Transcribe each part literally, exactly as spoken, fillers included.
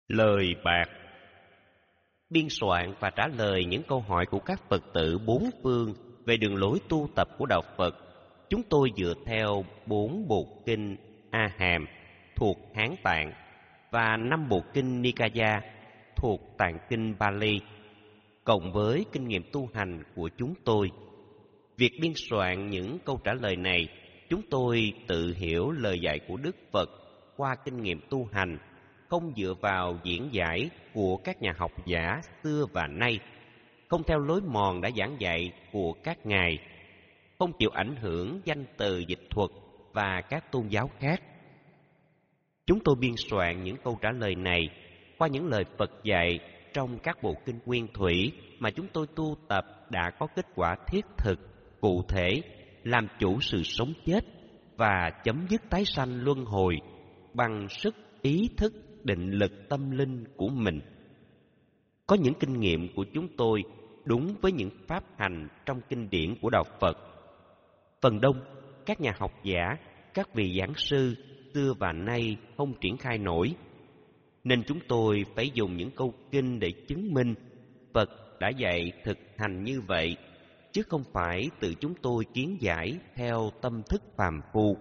Lời bạc. Biên soạn và trả lời những câu hỏi của các Phật tử bốn phương về đường lối tu tập của Đạo Phật, chúng tôi dựa theo bốn bộ kinh A Hàm thuộc Hán Tạng và năm bộ kinh Nikaya thuộc Tạng kinh Pali, cộng với kinh nghiệm tu hành của chúng tôi. Việc biên soạn những câu trả lời này, chúng tôi tự hiểu lời dạy của Đức Phật qua kinh nghiệm tu hành, không dựa vào diễn giải của các nhà học giả xưa và nay, không theo lối mòn đã giảng dạy của các ngài, không chịu ảnh hưởng danh từ dịch thuật và các tôn giáo khác. Chúng tôi biên soạn những câu trả lời này qua những lời Phật dạy trong các bộ kinh nguyên thủy mà chúng tôi tu tập đã có kết quả thiết thực, cụ thể, làm chủ sự sống chết và chấm dứt tái sanh luân hồi bằng sức ý thức định lực tâm linh của mình. Có những kinh nghiệm của chúng tôi đúng với những pháp hành trong kinh điển của Đạo Phật. Phần đông, các nhà học giả, các vị giảng sư xưa và nay không triển khai nổi, nên chúng tôi phải dùng những câu kinh để chứng minh Phật đã dạy thực hành như vậy, chứ không phải tự chúng tôi kiến giải theo tâm thức phàm phu.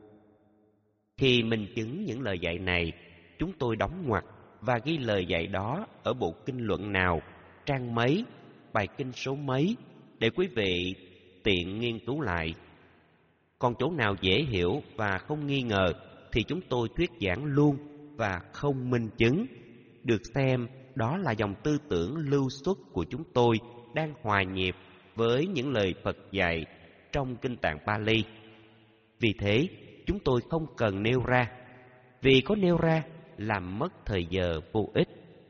Khi minh chứng những lời dạy này, chúng tôi đóng ngoặc và ghi lời dạy đó ở bộ kinh luận nào, trang mấy, bài kinh số mấy, để quý vị tiện nghiên cứu lại. Còn chỗ nào dễ hiểu và không nghi ngờ thì chúng tôi thuyết giảng luôn và không minh chứng, được xem đó là dòng tư tưởng lưu xuất của chúng tôi đang hòa nhịp với những lời Phật dạy trong kinh tạng Pali. Vì thế, chúng tôi không cần nêu ra, vì có nêu ra làm mất thời giờ vô ích.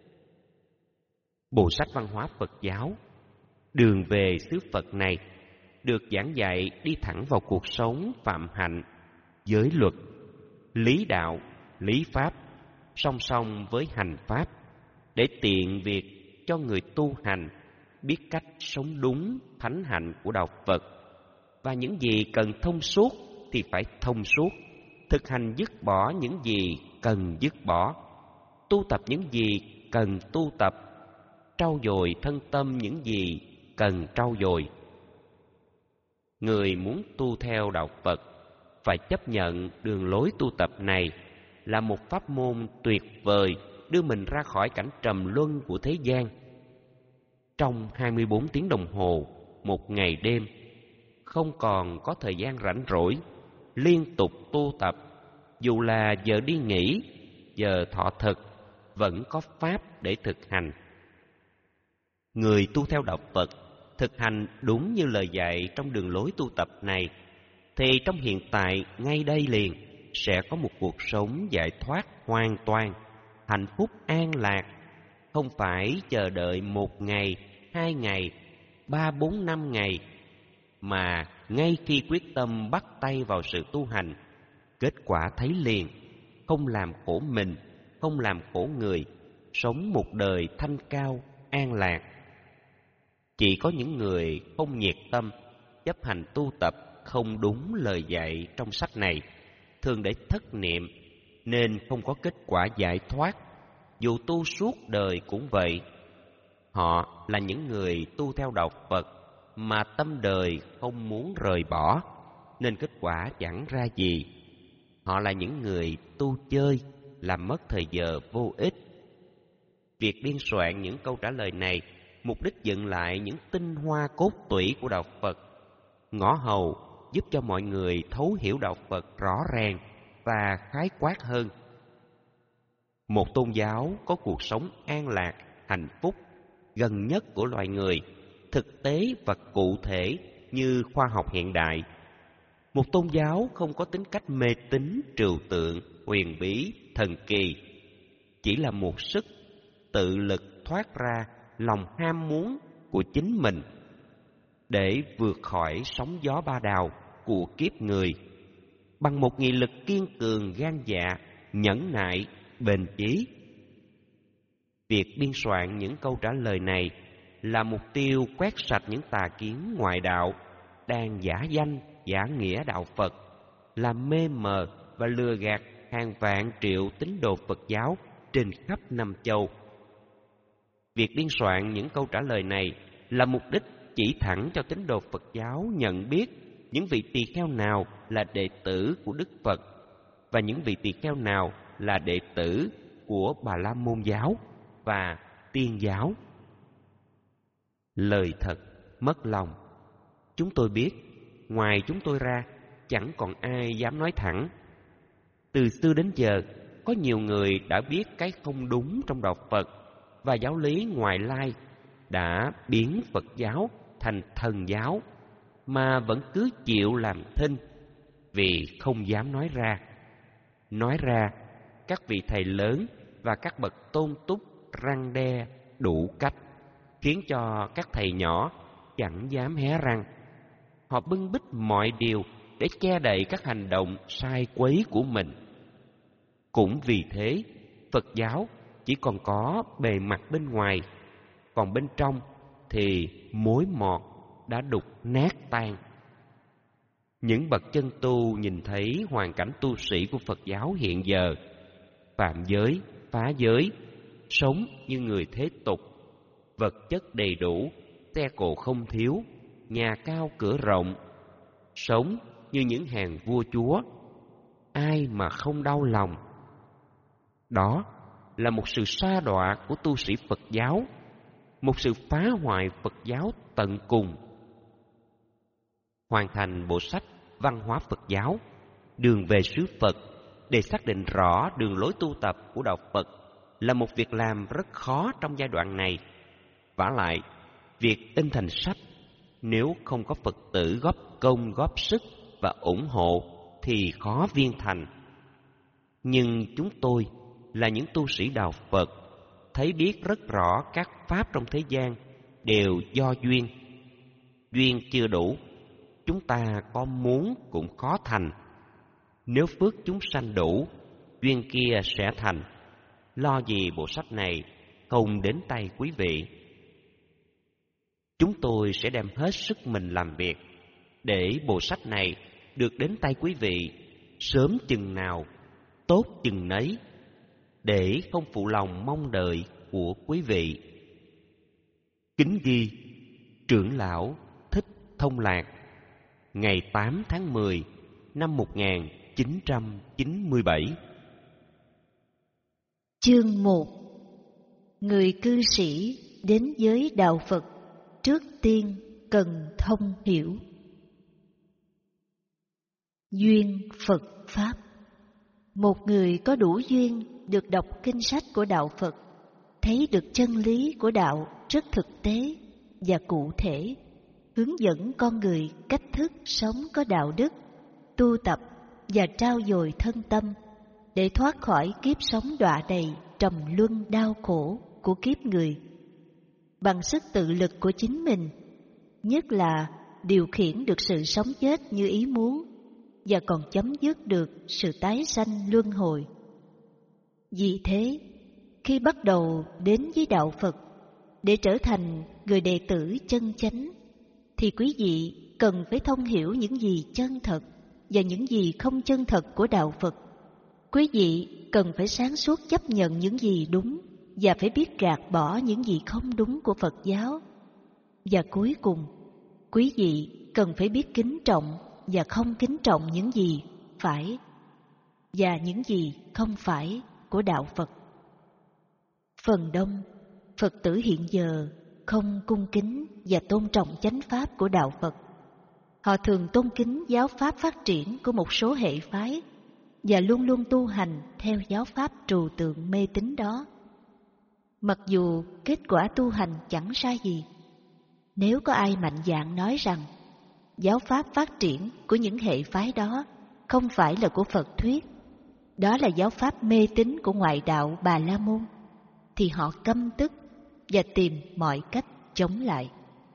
Bộ sách văn hóa Phật giáo, đường về xứ Phật này, được giảng dạy đi thẳng vào cuộc sống phạm hạnh, giới luật, lý đạo, lý pháp, song song với hành pháp, để tiện việc cho người tu hành biết cách sống đúng thánh hạnh của Đạo Phật, và những gì cần thông suốt thì phải thông suốt, thực hành dứt bỏ những gì cần dứt bỏ, tu tập những gì cần tu tập, trau dồi thân tâm những gì cần trau dồi. Người muốn tu theo Đạo Phật phải chấp nhận đường lối tu tập này là một pháp môn tuyệt vời đưa mình ra khỏi cảnh trầm luân của thế gian. Trong hai mươi bốn tiếng đồng hồ, một ngày đêm, không còn có thời gian rảnh rỗi, liên tục tu tập, dù là giờ đi nghỉ, giờ thọ thực, vẫn có pháp để thực hành. Người tu theo Đạo Phật thực hành đúng như lời dạy trong đường lối tu tập này, thì trong hiện tại ngay đây liền sẽ có một cuộc sống giải thoát hoàn toàn, hạnh phúc an lạc, không phải chờ đợi một ngày, hai ngày, ba bốn năm ngày, mà ngay khi quyết tâm bắt tay vào sự tu hành, kết quả thấy liền, không làm khổ mình, không làm khổ người, sống một đời thanh cao, an lạc. Chỉ có những người không nhiệt tâm, chấp hành tu tập không đúng lời dạy trong sách này, thường để thất niệm, nên không có kết quả giải thoát, dù tu suốt đời cũng vậy. Họ là những người tu theo Đạo Phật mà tâm đời không muốn rời bỏ, nên kết quả chẳng ra gì. Họ là những người tu chơi, làm mất thời giờ vô ích. Việc biên soạn những câu trả lời này, mục đích dựng lại những tinh hoa cốt tủy của Đạo Phật, ngõ hầu giúp cho mọi người thấu hiểu Đạo Phật rõ ràng và khái quát hơn. Một tôn giáo có cuộc sống an lạc, hạnh phúc, gần nhất của loài người, thực tế và cụ thể như khoa học hiện đại. Một tôn giáo không có tính cách mê tín, trừu tượng, huyền bí, thần kỳ, chỉ là một sức tự lực thoát ra lòng ham muốn của chính mình để vượt khỏi sóng gió ba đào của kiếp người bằng một nghị lực kiên cường, gan dạ, nhẫn nại, bền chí. Việc biên soạn những câu trả lời này là mục tiêu quét sạch những tà kiến ngoại đạo đang giả danh, giả nghĩa Đạo Phật, làm mê mờ và lừa gạt hàng vạn triệu tín đồ Phật giáo trên khắp năm châu. Việc biên soạn những câu trả lời này là mục đích chỉ thẳng cho tín đồ Phật giáo nhận biết những vị tỳ kheo nào là đệ tử của Đức Phật và những vị tỳ kheo nào là đệ tử của Bà La Môn giáo và Tiên giáo. Lời thật mất lòng. Chúng tôi biết, ngoài chúng tôi ra, chẳng còn ai dám nói thẳng. Từ xưa đến giờ, có nhiều người đã biết cái không đúng trong đạo Phật và giáo lý ngoại lai đã biến Phật giáo thành thần giáo mà vẫn cứ chịu làm thinh vì không dám nói ra. Nói ra, các vị thầy lớn và các bậc tôn túc răn đe đủ cách, khiến cho các thầy nhỏ chẳng dám hé răng. Họ bưng bít mọi điều để che đậy các hành động sai quấy của mình. Cũng vì thế, Phật giáo chỉ còn có bề mặt bên ngoài, còn bên trong thì mối mọt đã đục nát tan. Những bậc chân tu nhìn thấy hoàn cảnh tu sĩ của Phật giáo hiện giờ, phạm giới, phá giới, sống như người thế tục, vật chất đầy đủ, xe cộ không thiếu, nhà cao cửa rộng, sống như những hàng vua chúa, ai mà không đau lòng. Đó là một sự sa đọa của tu sĩ Phật giáo, một sự phá hoại Phật giáo tận cùng. Hoàn thành bộ sách Văn hóa Phật giáo, Đường về xứ Phật để xác định rõ đường lối tu tập của đạo Phật là một việc làm rất khó trong giai đoạn này. Vả lại, việc in thành sách nếu không có Phật tử góp công góp sức và ủng hộ thì khó viên thành. Nhưng chúng tôi là những tu sĩ đạo Phật, thấy biết rất rõ các pháp trong thế gian đều do duyên. Duyên chưa đủ, chúng ta có muốn cũng khó thành. Nếu phước chúng sanh đủ, duyên kia sẽ thành. Lo gì bộ sách này không đến tay quý vị. Chúng tôi sẽ đem hết sức mình làm việc để bộ sách này được đến tay quý vị sớm chừng nào, tốt chừng nấy, để không phụ lòng mong đợi của quý vị. Kính ghi Trưởng lão Thích Thông Lạc, ngày tám tháng mười năm một nghìn chín trăm chín mươi bảy. Chương một. Người cư sĩ đến giới đạo Phật trước tiên cần thông hiểu. Duyên Phật Pháp. Một người có đủ duyên được đọc kinh sách của đạo Phật, thấy được chân lý của đạo rất thực tế và cụ thể, hướng dẫn con người cách thức sống có đạo đức, tu tập và trau dồi thân tâm để thoát khỏi kiếp sống đọa đầy trầm luân đau khổ của kiếp người. Bằng sức tự lực của chính mình, nhất là điều khiển được sự sống chết như ý muốn và còn chấm dứt được sự tái sanh luân hồi. Vì thế, khi bắt đầu đến với đạo Phật để trở thành người đệ tử chân chánh, thì quý vị cần phải thông hiểu những gì chân thật và những gì không chân thật của đạo Phật. Quý vị cần phải sáng suốt chấp nhận những gì đúng và phải biết gạt bỏ những gì không đúng của Phật giáo. Và cuối cùng, quý vị cần phải biết kính trọng và không kính trọng những gì phải và những gì không phải của đạo Phật. Phần đông Phật tử hiện giờ không cung kính và tôn trọng chánh pháp của đạo Phật. Họ thường tôn kính giáo pháp phát triển của một số hệ phái và luôn luôn tu hành theo giáo pháp trừu tượng mê tín đó. Mặc dù kết quả tu hành chẳng sai gì, nếu có ai mạnh dạn nói rằng giáo pháp phát triển của những hệ phái đó không phải là của Phật thuyết, đó là giáo pháp mê tín của ngoại đạo Bà La Môn, thì họ căm tức và tìm mọi cách chống lại.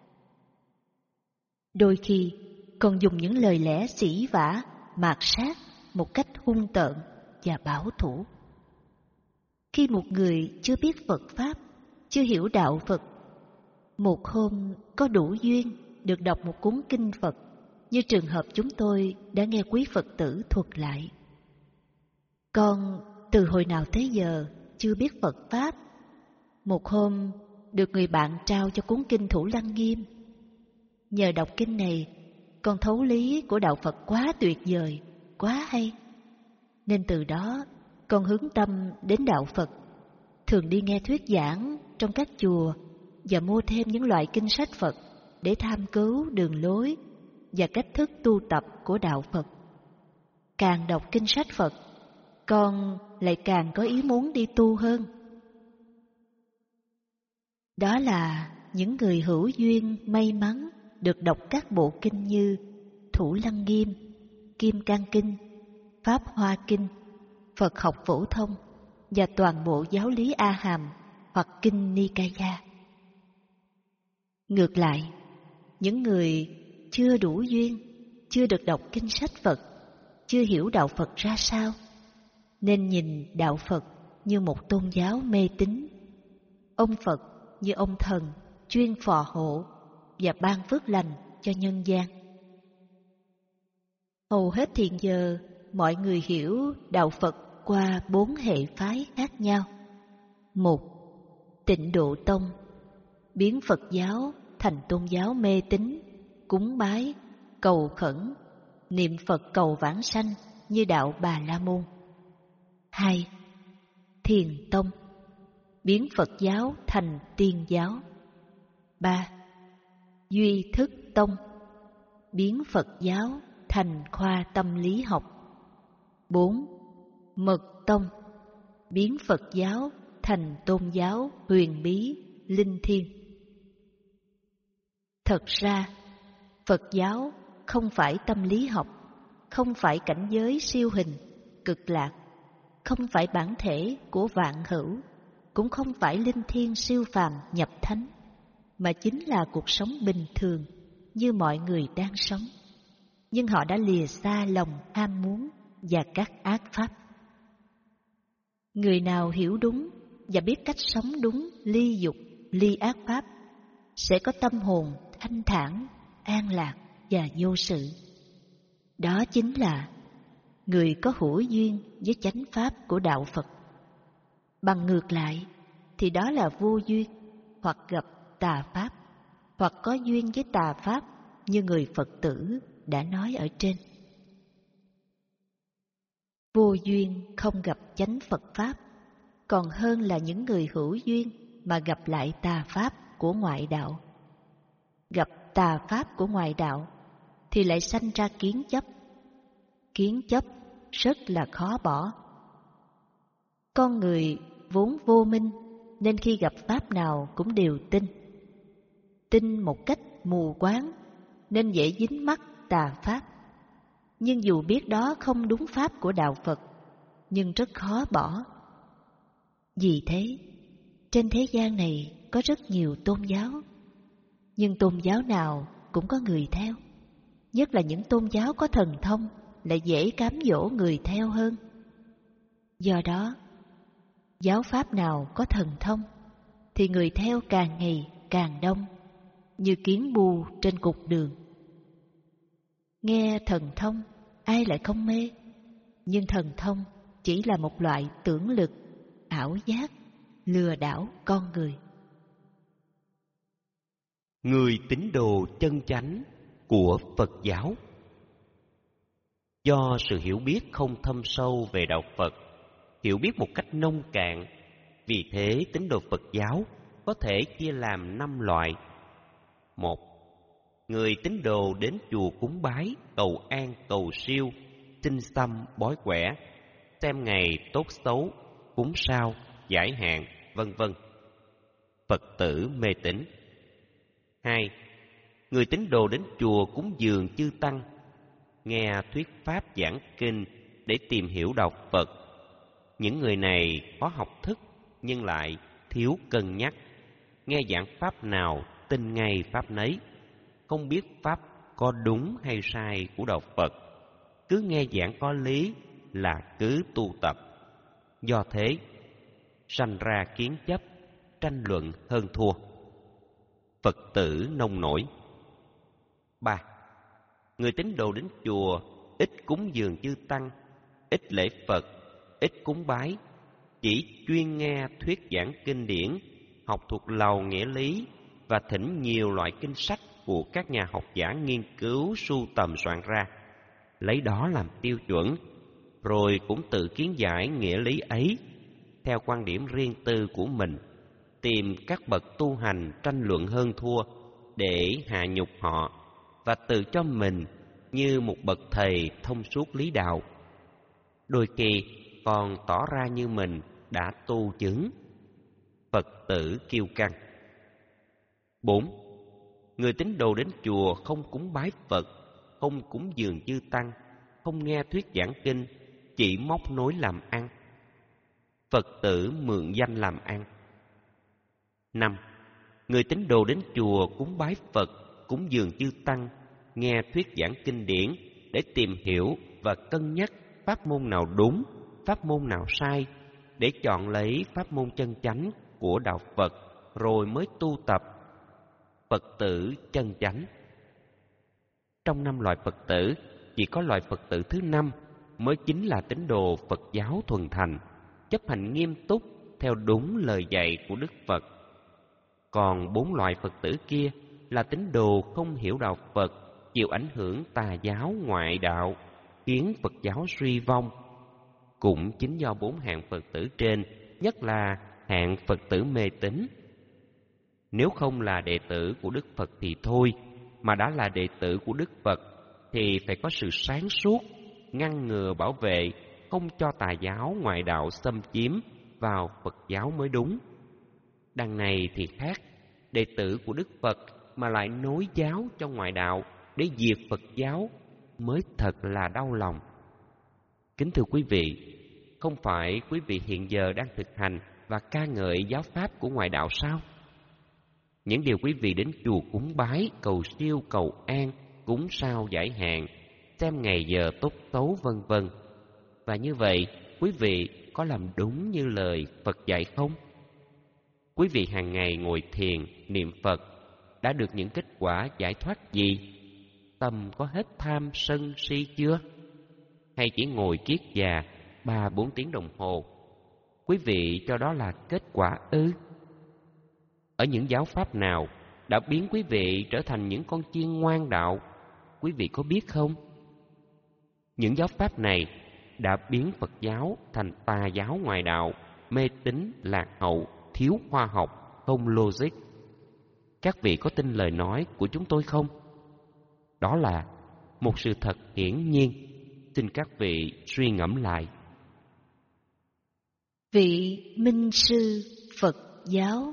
Đôi khi còn dùng những lời lẽ sỉ vả, mạt sát một cách hung tợn và bảo thủ. Khi một người chưa biết Phật Pháp, chưa hiểu đạo Phật, một hôm có đủ duyên được đọc một cuốn kinh Phật, như trường hợp chúng tôi đã nghe quý Phật tử thuật lại. Con từ hồi nào tới giờ chưa biết Phật Pháp. Một hôm, được người bạn trao cho cuốn kinh Thủ Lăng Nghiêm. Nhờ đọc kinh này, con thấu lý của đạo Phật quá tuyệt vời, quá hay. Nên từ đó, con hướng tâm đến đạo Phật, thường đi nghe thuyết giảng trong các chùa và mua thêm những loại kinh sách Phật để tham cứu đường lối và cách thức tu tập của đạo Phật. Càng đọc kinh sách Phật, con lại càng có ý muốn đi tu hơn. Đó là những người hữu duyên may mắn được đọc các bộ kinh như Thủ Lăng Nghiêm, Kim Cang Kinh, Pháp Hoa Kinh, Phật học phổ thông và toàn bộ giáo lý A Hàm hoặc kinh Nikaya. Ngược lại, những người chưa đủ duyên, chưa được đọc kinh sách Phật, chưa hiểu đạo Phật ra sao, nên nhìn đạo Phật như một tôn giáo mê tín, ông Phật như ông thần chuyên phò hộ và ban phước lành cho nhân gian. Hầu hết hiện giờ, mọi người hiểu đạo Phật qua bốn hệ phái khác nhau. Một, Tịnh Độ Tông, biến Phật giáo thành tôn giáo mê tín, cúng bái, cầu khẩn, niệm Phật cầu vãng sanh như đạo Bà La Môn. Hai, Thiền Tông, biến Phật giáo thành Tiên giáo. Ba, Duy Thức Tông, biến Phật giáo thành khoa tâm lý học. Bốn, Mật Tông, biến Phật giáo thành tôn giáo huyền bí, linh thiêng. Thật ra, Phật giáo không phải tâm lý học, không phải cảnh giới siêu hình, cực lạc, không phải bản thể của vạn hữu, cũng không phải linh thiêng siêu phàm nhập thánh, mà chính là cuộc sống bình thường như mọi người đang sống. Nhưng họ đã lìa xa lòng ham muốn và các ác pháp. Người nào hiểu đúng và biết cách sống đúng, ly dục, ly ác pháp, sẽ có tâm hồn thanh thản, an lạc và vô sự. Đó chính là người có hữu duyên với chánh pháp của đạo Phật. Bằng ngược lại thì đó là vô duyên, hoặc gặp tà pháp, hoặc có duyên với tà pháp như người Phật tử đã nói ở trên. Vô duyên không gặp chánh Phật pháp, còn hơn là những người hữu duyên mà gặp lại tà pháp của ngoại đạo. Gặp tà pháp của ngoại đạo thì lại sanh ra kiến chấp. Kiến chấp rất là khó bỏ. Con người vốn vô minh nên khi gặp pháp nào cũng đều tin. Tin một cách mù quáng nên dễ dính mắc tà pháp. Nhưng dù biết đó không đúng pháp của đạo Phật, nhưng rất khó bỏ. Vì thế, trên thế gian này có rất nhiều tôn giáo, nhưng tôn giáo nào cũng có người theo. Nhất là những tôn giáo có thần thông lại dễ cám dỗ người theo hơn. Do đó, giáo pháp nào có thần thông thì người theo càng ngày càng đông, như kiến bù trên cục đường. Nghe thần thông, ai lại không mê? Nhưng thần thông chỉ là một loại tưởng lực, ảo giác, lừa đảo con người. Người tín đồ chân chánh của Phật giáo. Do sự hiểu biết không thâm sâu về đạo Phật, hiểu biết một cách nông cạn, vì thế tín đồ Phật giáo có thể chia làm năm loại. Một, người tín đồ đến chùa cúng bái, cầu an, cầu siêu, xin xăm, bói quẻ, xem ngày tốt xấu, cúng sao, giải hạn, vân vân. Phật tử mê tín. Hai, người tín đồ đến chùa cúng dường chư tăng, nghe thuyết pháp giảng kinh để tìm hiểu đạo Phật. Những người này có học thức nhưng lại thiếu cân nhắc, nghe giảng pháp nào tin ngay pháp nấy, không biết pháp có đúng hay sai của đạo Phật, cứ nghe giảng có lý là cứ tu tập. Do thế sanh ra kiến chấp, tranh luận hơn thua. Phật tử nông nổi. Ba, người tín đồ đến chùa ít cúng dường chư tăng, ít lễ Phật, ít cúng bái, chỉ chuyên nghe thuyết giảng kinh điển, học thuộc lầu nghĩa lý và thỉnh nhiều loại kinh sách của các nhà học giả nghiên cứu sưu tầm soạn ra, lấy đó làm tiêu chuẩn, rồi cũng tự kiến giải nghĩa lý ấy theo quan điểm riêng tư của mình, tìm các bậc tu hành tranh luận hơn thua để hạ nhục họ và tự cho mình như một bậc thầy thông suốt lý đạo. Đôi khi còn tỏ ra như mình đã tu chứng. Phật tử kiêu căng. Bốn. Người tín đồ đến chùa không cúng bái Phật, không cúng dường chư tăng, không nghe thuyết giảng kinh, chỉ móc nối làm ăn. Phật tử mượn danh làm ăn. Năm. Người tín đồ đến chùa cúng bái Phật, cúng dường chư tăng, nghe thuyết giảng kinh điển để tìm hiểu và cân nhắc pháp môn nào đúng, pháp môn nào sai, để chọn lấy pháp môn chân chánh của đạo Phật rồi mới tu tập. Phật tử chân chánh. Trong năm loại Phật tử, chỉ có loại Phật tử thứ năm mới chính là tín đồ Phật giáo thuần thành, chấp hành nghiêm túc theo đúng lời dạy của Đức Phật. Còn bốn loại Phật tử kia là tín đồ không hiểu đạo Phật, chịu ảnh hưởng tà giáo ngoại đạo, khiến Phật giáo suy vong. Cũng chính do bốn hạng Phật tử trên, nhất là hạng Phật tử mê tín. Nếu không là đệ tử của Đức Phật thì thôi, mà đã là đệ tử của Đức Phật thì phải có sự sáng suốt, ngăn ngừa bảo vệ, không cho tà giáo ngoại đạo xâm chiếm vào Phật giáo mới đúng. Đằng này thì khác, đệ tử của Đức Phật mà lại nối giáo cho ngoại đạo để diệt Phật giáo mới thật là đau lòng. Kính thưa quý vị, không phải quý vị hiện giờ đang thực hành và ca ngợi giáo pháp của ngoại đạo sao? Những điều quý vị đến chùa cúng bái, cầu siêu, cầu an, cúng sao giải hạn, xem ngày giờ tốt xấu vân vân. Và như vậy, quý vị có làm đúng như lời Phật dạy không? Quý vị hàng ngày ngồi thiền, niệm Phật, đã được những kết quả giải thoát gì? Tâm có hết tham sân si chưa? Hay chỉ ngồi kiết già ba bốn tiếng đồng hồ? Quý vị cho đó là kết quả ư? Ở những giáo pháp nào đã biến quý vị trở thành những con chiên ngoan đạo? Quý vị có biết không? Những giáo pháp này đã biến Phật giáo thành tà giáo ngoại đạo, mê tín, lạc hậu, thiếu khoa học, không logic. Các vị có tin lời nói của chúng tôi không? Đó là một sự thật hiển nhiên. Xin các vị suy ngẫm lại. Vị minh sư Phật giáo.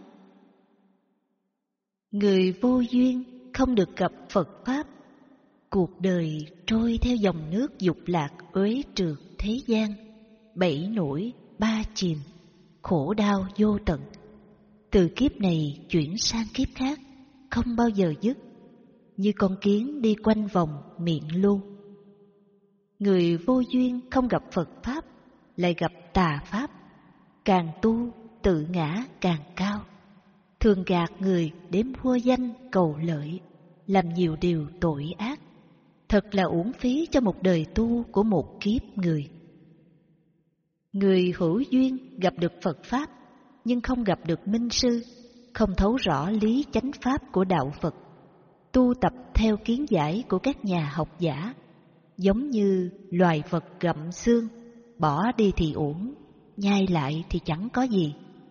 Người vô duyên không được gặp Phật Pháp, cuộc đời trôi theo dòng nước dục lạc uế trượt thế gian, bảy nổi ba chìm, khổ đau vô tận. Từ kiếp này chuyển sang kiếp khác, không bao giờ dứt, như con kiến đi quanh vòng miệng lu. Người vô duyên không gặp Phật Pháp, lại gặp tà Pháp, càng tu tự ngã càng cao, thường gạt người để mua danh cầu lợi, làm nhiều điều tội ác, thật là uổng phí cho một đời tu của một kiếp người. Người hữu duyên gặp được Phật Pháp, nhưng không gặp được minh sư, không thấu rõ lý chánh pháp của đạo Phật, tu tập theo kiến giải của các nhà học giả, giống như loài vật gặm xương, bỏ đi thì uổng, nhai lại thì chẳng có gì.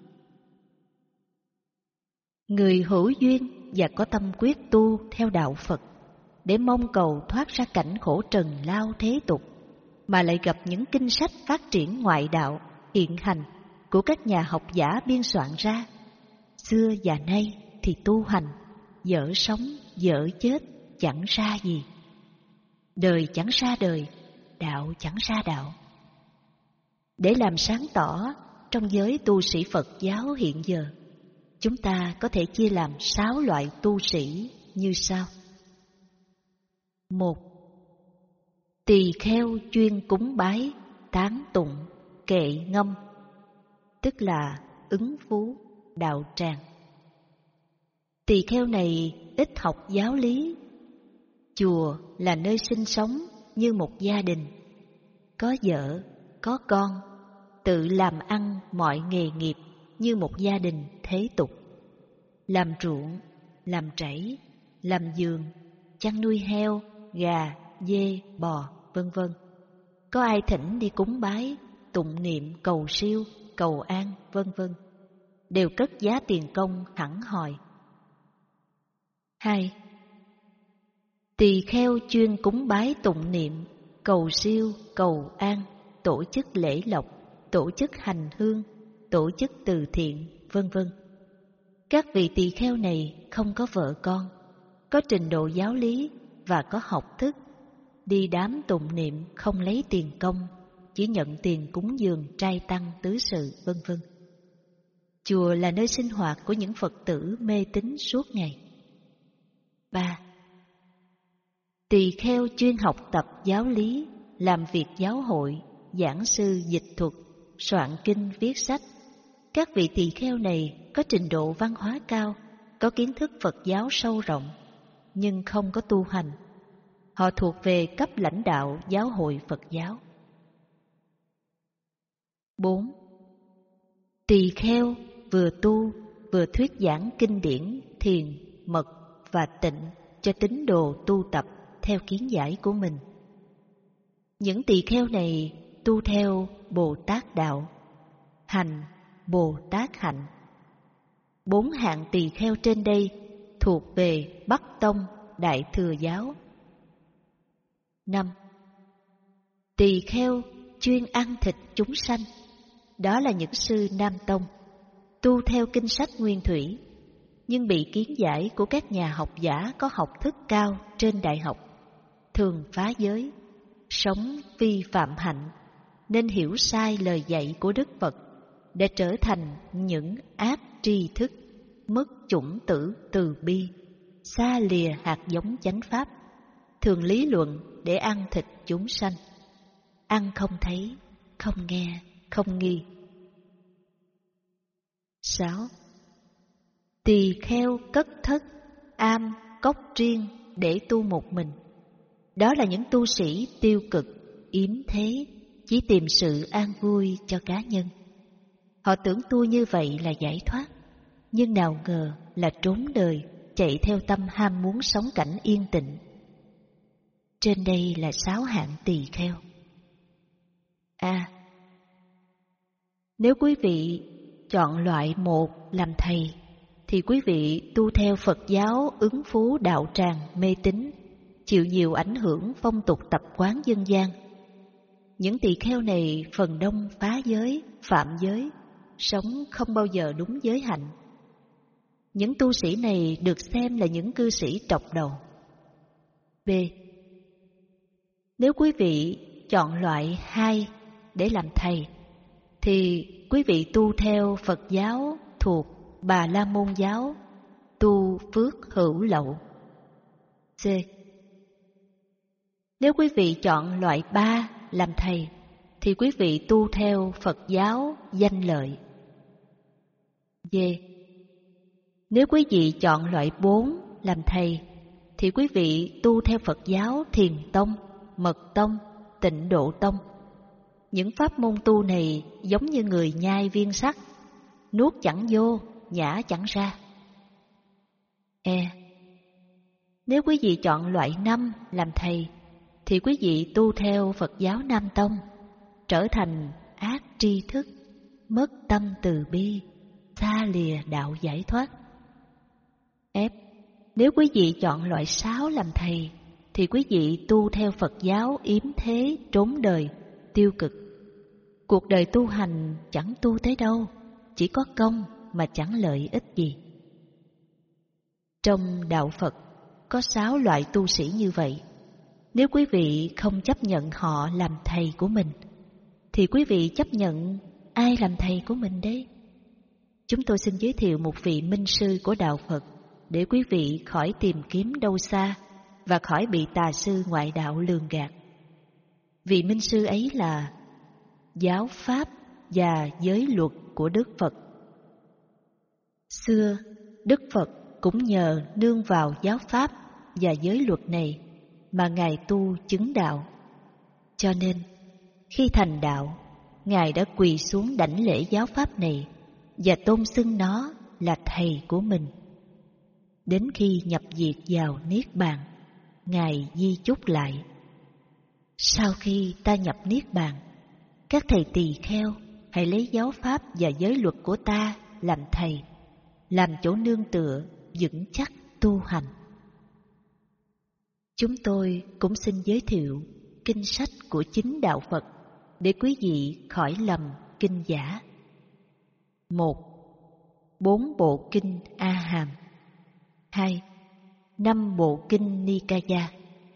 Người hữu duyên và có tâm quyết tu theo đạo Phật để mong cầu thoát ra cảnh khổ trần lao thế tục, mà lại gặp những kinh sách phát triển ngoại đạo hiện hành của các nhà học giả biên soạn ra, xưa và nay thì tu hành, dở sống, dở chết, chẳng ra gì. Đời chẳng ra đời, đạo chẳng ra đạo. Để làm sáng tỏ trong giới tu sĩ Phật giáo hiện giờ, chúng ta có thể chia làm sáu loại tu sĩ như sau. Một, tỳ kheo chuyên cúng bái, tán tụng, kệ ngâm, tức là ứng phú, đạo tràng. Tỳ kheo này ít học giáo lý. Chùa là nơi sinh sống như một gia đình, có vợ, có con, tự làm ăn mọi nghề nghiệp như một gia đình thế tục. Làm ruộng, làm trảy, làm giường, chăn nuôi heo, gà, dê, bò, vân vân. Có ai thỉnh đi cúng bái, tụng niệm, cầu siêu, cầu an, vân vân, đều cất giá tiền công hẳn hoi. Hai. Tỳ kheo chuyên cúng bái tụng niệm, cầu siêu, cầu an, tổ chức lễ lộc, tổ chức hành hương, tổ chức từ thiện, vân vân. Các vị tỳ kheo này không có vợ con, có trình độ giáo lý và có học thức, đi đám tụng niệm không lấy tiền công, chỉ nhận tiền cúng dường trai tăng tứ sự, vân vân. Chùa là nơi sinh hoạt của những Phật tử mê tín suốt ngày. Ba. Tỳ kheo chuyên học tập giáo lý, làm việc giáo hội, giảng sư dịch thuật, soạn kinh viết sách. Các vị tỳ kheo này có trình độ văn hóa cao, có kiến thức Phật giáo sâu rộng, nhưng không có tu hành. Họ thuộc về cấp lãnh đạo giáo hội Phật giáo. Bốn. Tỳ kheo vừa tu vừa thuyết giảng kinh điển, thiền, mật và tịnh cho tín đồ tu tập theo kiến giải của mình. Những tỳ kheo này tu theo Bồ Tát đạo, hành Bồ Tát hạnh. Bốn hạng tỳ kheo trên đây thuộc về Bắc Tông Đại Thừa giáo. Năm. Tỳ kheo chuyên ăn thịt chúng sanh, đó là những sư Nam Tông, tu theo kinh sách nguyên thủy, nhưng bị kiến giải của các nhà học giả có học thức cao trên đại học, thường phá giới, sống vi phạm hạnh, nên hiểu sai lời dạy của Đức Phật, để trở thành những ác tri thức, mất chủng tử từ bi, xa lìa hạt giống chánh pháp, thường lý luận để ăn thịt chúng sanh, ăn không thấy, không nghe, không nghi. Sáu. Tỳ kheo cất thất, am, cốc riêng để tu một mình. Đó là những tu sĩ tiêu cực, yếm thế, chỉ tìm sự an vui cho cá nhân. Họ tưởng tu như vậy là giải thoát, nhưng nào ngờ là trốn đời, chạy theo tâm ham muốn sống cảnh yên tịnh. Trên đây là sáu hạng tỳ kheo. A. À, nếu quý vị chọn loại một làm thầy, thì quý vị tu theo Phật giáo ứng phú đạo tràng mê tín, chịu nhiều ảnh hưởng phong tục tập quán dân gian. Những tỳ kheo này phần đông phá giới, phạm giới, sống không bao giờ đúng giới hạnh. Những tu sĩ này được xem là những cư sĩ trọc đầu. B. Nếu quý vị chọn loại hai để làm thầy, thì quý vị tu theo Phật giáo thuộc Bà La Môn giáo, tu phước hữu lậu. C. Nếu quý vị chọn loại ba làm thầy, thì quý vị tu theo Phật giáo danh lợi. D. Nếu quý vị chọn loại bốn làm thầy, thì quý vị tu theo Phật giáo Thiền Tông, Mật Tông, Tịnh Độ Tông. Những pháp môn tu này giống như người nhai viên sắt, nuốt chẳng vô, nhả chẳng ra. E. Nếu quý vị chọn loại năm làm thầy, thì quý vị tu theo Phật giáo Nam Tông, trở thành ác tri thức, mất tâm từ bi, xa lìa đạo giải thoát. F. Nếu quý vị chọn loại sáu làm thầy, thì quý vị tu theo Phật giáo yếm thế, trốn đời, tiêu cực. Cuộc đời tu hành chẳng tu tới đâu, chỉ có công mà chẳng lợi ích gì. Trong đạo Phật có sáu loại tu sĩ như vậy. Nếu quý vị không chấp nhận họ làm thầy của mình, thì quý vị chấp nhận ai làm thầy của mình đấy? Chúng tôi xin giới thiệu một vị minh sư của đạo Phật, để quý vị khỏi tìm kiếm đâu xa và khỏi bị tà sư ngoại đạo lường gạt. Vị minh sư ấy là giáo pháp và giới luật của Đức Phật. Xưa, Đức Phật cũng nhờ nương vào giáo pháp và giới luật này mà Ngài tu chứng đạo. Cho nên, khi thành đạo, Ngài đã quỳ xuống đảnh lễ giáo pháp này và tôn xưng nó là thầy của mình. Đến khi nhập diệt vào Niết Bàn, Ngài di chúc lại: sau khi ta nhập Niết Bàn, các thầy tỳ kheo hãy lấy giáo pháp và giới luật của ta làm thầy, làm chỗ nương tựa vững chắc tu hành. Chúng tôi cũng xin giới thiệu kinh sách của chính Đạo Phật để quý vị khỏi lầm kinh giả. Một. Bốn bộ kinh A Hàm. Hai. Năm bộ kinh Nikaya.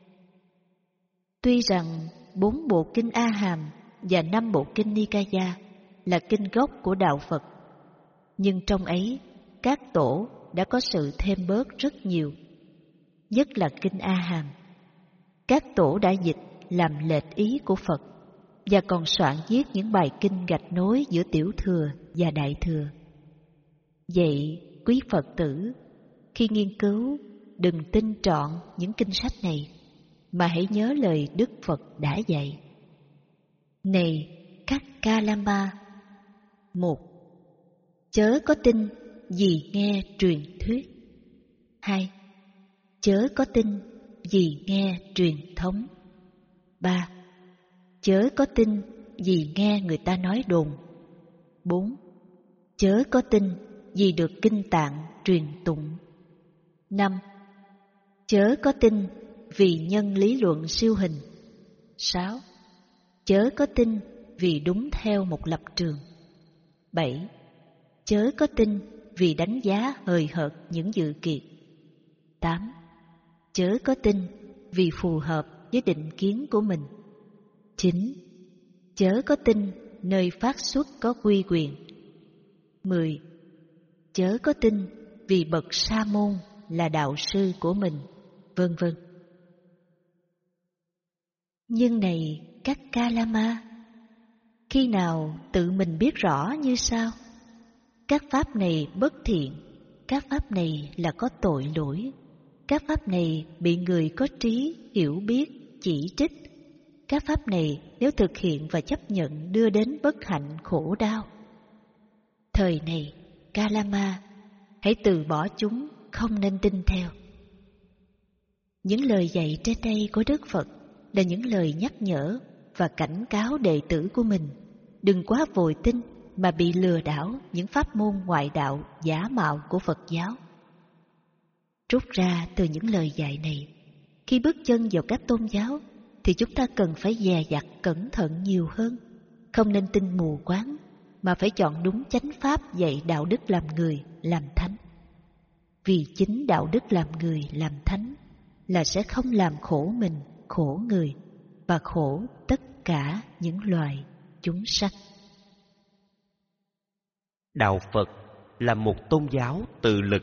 Tuy rằng bốn bộ kinh A Hàm và năm bộ kinh Nikaya là kinh gốc của Đạo Phật, nhưng trong ấy các tổ đã có sự thêm bớt rất nhiều. Nhất là kinh A Hàm, các tổ đã dịch làm lệch ý của Phật và còn soạn viết những bài kinh gạch nối giữa Tiểu Thừa và Đại Thừa. Vậy quý Phật tử, khi nghiên cứu, đừng tin trọn những kinh sách này, mà hãy nhớ lời Đức Phật đã dạy. Này các Kalama! Một. Chớ có tin vì nghe truyền thuyết. Hai. Chớ có tin vì nghe truyền thống. Ba. Chớ có tin vì nghe người ta nói đồn. Bốn. Chớ có tin vì được kinh tạng truyền tụng. Năm. Chớ có tin vì nhân lý luận siêu hình. Sáu. Chớ có tin vì đúng theo một lập trường. Bảy. Chớ có tin vì đánh giá hời hợt những dự kiện. Tám. Chớ có tin vì phù hợp với định kiến của mình. Chín. Chớ có tin nơi phát xuất có quy quyền. Mười. Chớ có tin vì bậc sa môn là đạo sư của mình, vân vân. Nhưng này các Kalama, khi nào tự mình biết rõ như sau: các pháp này bất thiện, các pháp này là có tội lỗi, các pháp này bị người có trí hiểu biết chỉ trích, các pháp này nếu thực hiện và chấp nhận đưa đến bất hạnh khổ đau. Thời này, Kalama, hãy từ bỏ chúng, không nên tin theo. Những lời dạy trên đây của Đức Phật là những lời nhắc nhở và cảnh cáo đệ tử của mình đừng quá vội tin mà bị lừa đảo những pháp môn ngoại đạo giả mạo của Phật giáo. Rút ra từ những lời dạy này, khi bước chân vào các tôn giáo thì chúng ta cần phải dè dặt cẩn thận nhiều hơn, không nên tin mù quáng mà phải chọn đúng chánh pháp dạy đạo đức làm người, làm thánh. Vì chính đạo đức làm người, làm thánh là sẽ không làm khổ mình, khổ người và khổ tất cả những loài chúng sanh. Đạo Phật là một tôn giáo tự lực.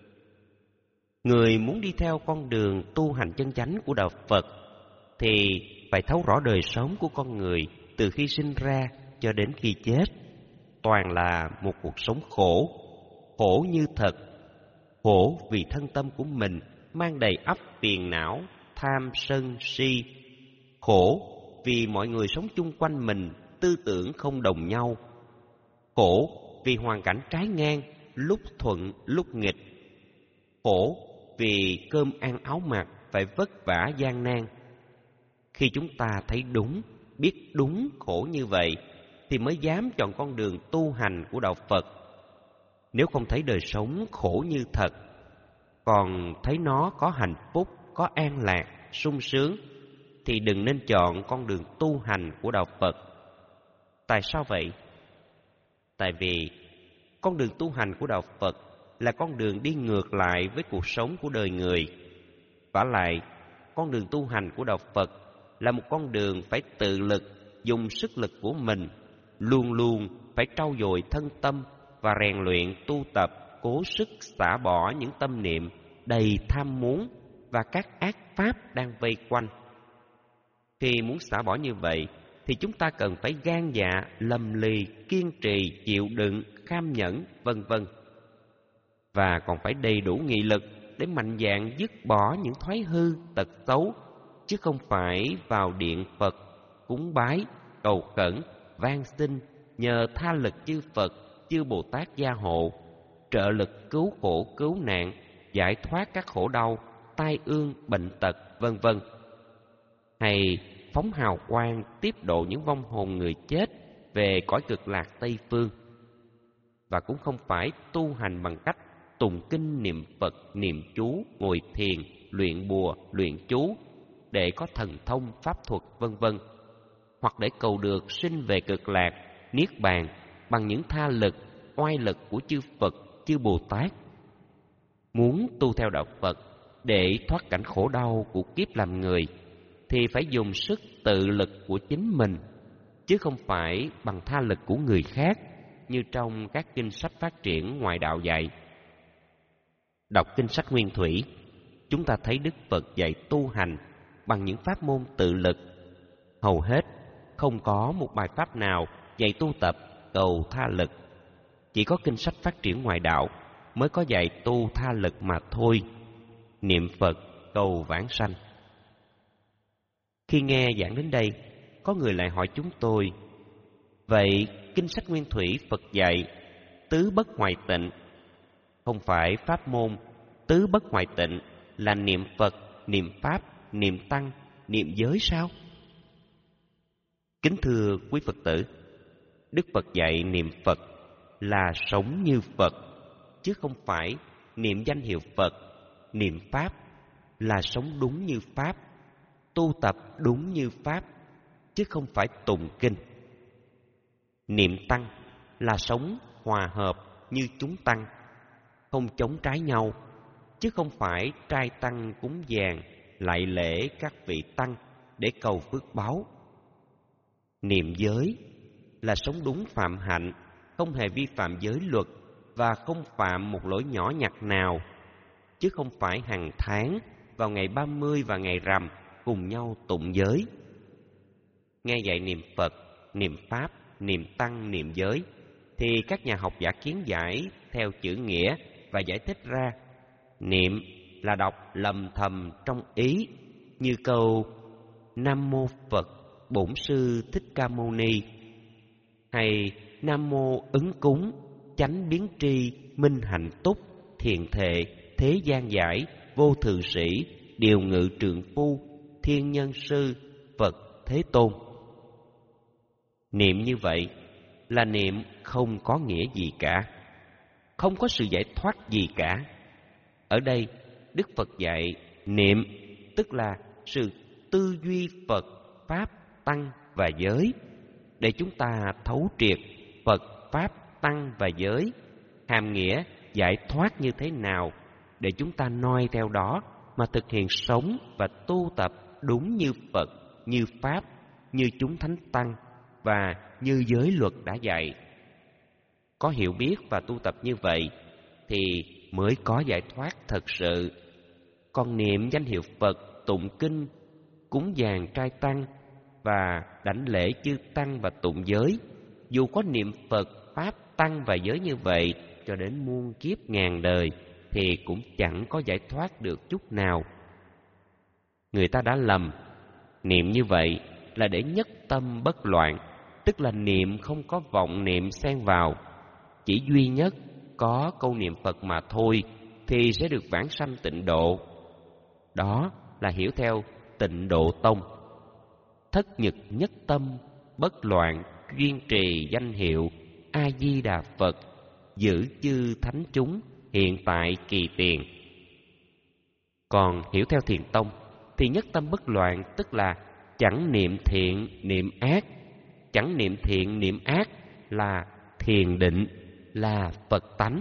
Người muốn đi theo con đường tu hành chân chánh của Đạo Phật thì phải thấu rõ đời sống của con người từ khi sinh ra cho đến khi chết. Toàn là một cuộc sống khổ, khổ như thật, khổ vì thân tâm của mình mang đầy ắp phiền não, tham sân si, khổ vì mọi người sống chung quanh mình tư tưởng không đồng nhau, khổ vì hoàn cảnh trái ngang, lúc thuận lúc nghịch, khổ vì cơm ăn áo mặc phải vất vả gian nan. Khi chúng ta thấy đúng, biết đúng khổ như vậy thì mới dám chọn con đường tu hành của Đạo Phật. Nếu không thấy đời sống khổ như thật, còn thấy nó có hạnh phúc, có an lạc, sung sướng, thì đừng nên chọn con đường tu hành của Đạo Phật. Tại sao vậy? Tại vì con đường tu hành của Đạo Phật là con đường đi ngược lại với cuộc sống của đời người. Vả lại, con đường tu hành của Đạo Phật là một con đường phải tự lực, dùng sức lực của mình, luôn luôn phải trau dồi thân tâm và rèn luyện tu tập, cố sức xả bỏ những tâm niệm đầy tham muốn và các ác pháp đang vây quanh. Khi muốn xả bỏ như vậy thì chúng ta cần phải gan dạ, lầm lì, kiên trì, chịu đựng, kham nhẫn, vân vân. Và còn phải đầy đủ nghị lực để mạnh dạn dứt bỏ những thói hư, tật xấu, chứ không phải vào điện Phật, cúng bái, cầu khẩn van xin nhờ tha lực chư Phật, chư Bồ Tát gia hộ, trợ lực cứu khổ cứu nạn, giải thoát các khổ đau, tai ương, bệnh tật, vân vân. Hay phóng hào quang tiếp độ những vong hồn người chết về cõi cực lạc Tây phương. Và cũng không phải tu hành bằng cách tụng kinh niệm Phật, niệm chú, ngồi thiền, luyện bùa, luyện chú để có thần thông, pháp thuật, vân vân, hoặc để cầu được sinh về cực lạc, niết bàn bằng những tha lực, oai lực của chư Phật, chư Bồ Tát. Muốn tu theo đạo Phật để thoát cảnh khổ đau của kiếp làm người thì phải dùng sức tự lực của chính mình, chứ không phải bằng tha lực của người khác như trong các kinh sách phát triển ngoại đạo dạy. Đọc kinh sách Nguyên Thủy, chúng ta thấy Đức Phật dạy tu hành bằng những pháp môn tự lực. Hầu hết không có một bài pháp nào dạy tu tập cầu tha lực. Chỉ có kinh sách phát triển ngoại đạo mới có dạy tu tha lực mà thôi. Niệm Phật cầu vãng sanh. Khi nghe giảng đến đây, có người lại hỏi chúng tôi: vậy kinh sách Nguyên Thủy Phật dạy tứ bất ngoại tịnh, không phải pháp môn tứ bất ngoại tịnh là niệm Phật, niệm Pháp, niệm Tăng, niệm giới sao? Kính thưa quý Phật tử, Đức Phật dạy niệm Phật là sống như Phật, chứ không phải niệm danh hiệu Phật. Niệm Pháp là sống đúng như Pháp, tu tập đúng như Pháp, chứ không phải tụng kinh. Niệm Tăng là sống hòa hợp như chúng tăng, không chống trái nhau, chứ không phải trai tăng cúng dường, lạy lễ các vị tăng để cầu phước báu. Niệm giới là sống đúng phạm hạnh, không hề vi phạm giới luật và không phạm một lỗi nhỏ nhặt nào, chứ không phải hàng tháng vào ngày ba mươi và ngày rằm cùng nhau tụng giới. Nghe dạy niệm Phật, niệm Pháp, niệm Tăng, niệm giới thì các nhà học giả kiến giải theo chữ nghĩa và giải thích ra: niệm là đọc lầm thầm trong ý, như câu Nam Mô Phật Bổn Sư Thích Ca Mâu Ni, hay Nam Mô Ứng Cúng Chánh Biến Tri Minh Hạnh Túc Thiền Thệ Thế Gian Giải Vô Thượng Sĩ Điều Ngự Trượng Phu Thiên Nhân Sư Phật Thế Tôn. Niệm như vậy là niệm không có nghĩa gì cả, không có sự giải thoát gì cả. Ở đây Đức Phật dạy niệm tức là sự tư duy Phật, Pháp, Tăng và giới, để chúng ta thấu triệt Phật, Pháp, Tăng và giới, hàm nghĩa giải thoát như thế nào, để chúng ta noi theo đó mà thực hiện sống và tu tập đúng như Phật, như Pháp, như chúng Thánh Tăng và như giới luật đã dạy. Có hiểu biết và tu tập như vậy thì mới có giải thoát thật sự. Còn niệm danh hiệu Phật, tụng kinh, cúng dường trai tăng và đảnh lễ chư tăng và tụng giới, dù có niệm Phật, Pháp, Tăng và giới như vậy cho đến muôn kiếp ngàn đời thì cũng chẳng có giải thoát được chút nào. Người ta đã lầm, niệm như vậy là để nhất tâm bất loạn, tức là niệm không có vọng niệm xen vào, chỉ duy nhất có câu niệm Phật mà thôi thì sẽ được vãng sanh tịnh độ. Đó là hiểu theo Tịnh Độ Tông. Thất nhật nhất tâm, bất loạn, duyên trì danh hiệu A Di Đà Phật, giữ chư thánh chúng hiện tại kỳ tiền. Còn hiểu theo Thiền Tông thì nhất tâm bất loạn tức là chẳng niệm thiện niệm ác, chẳng niệm thiện niệm ác là thiền định, là Phật tánh.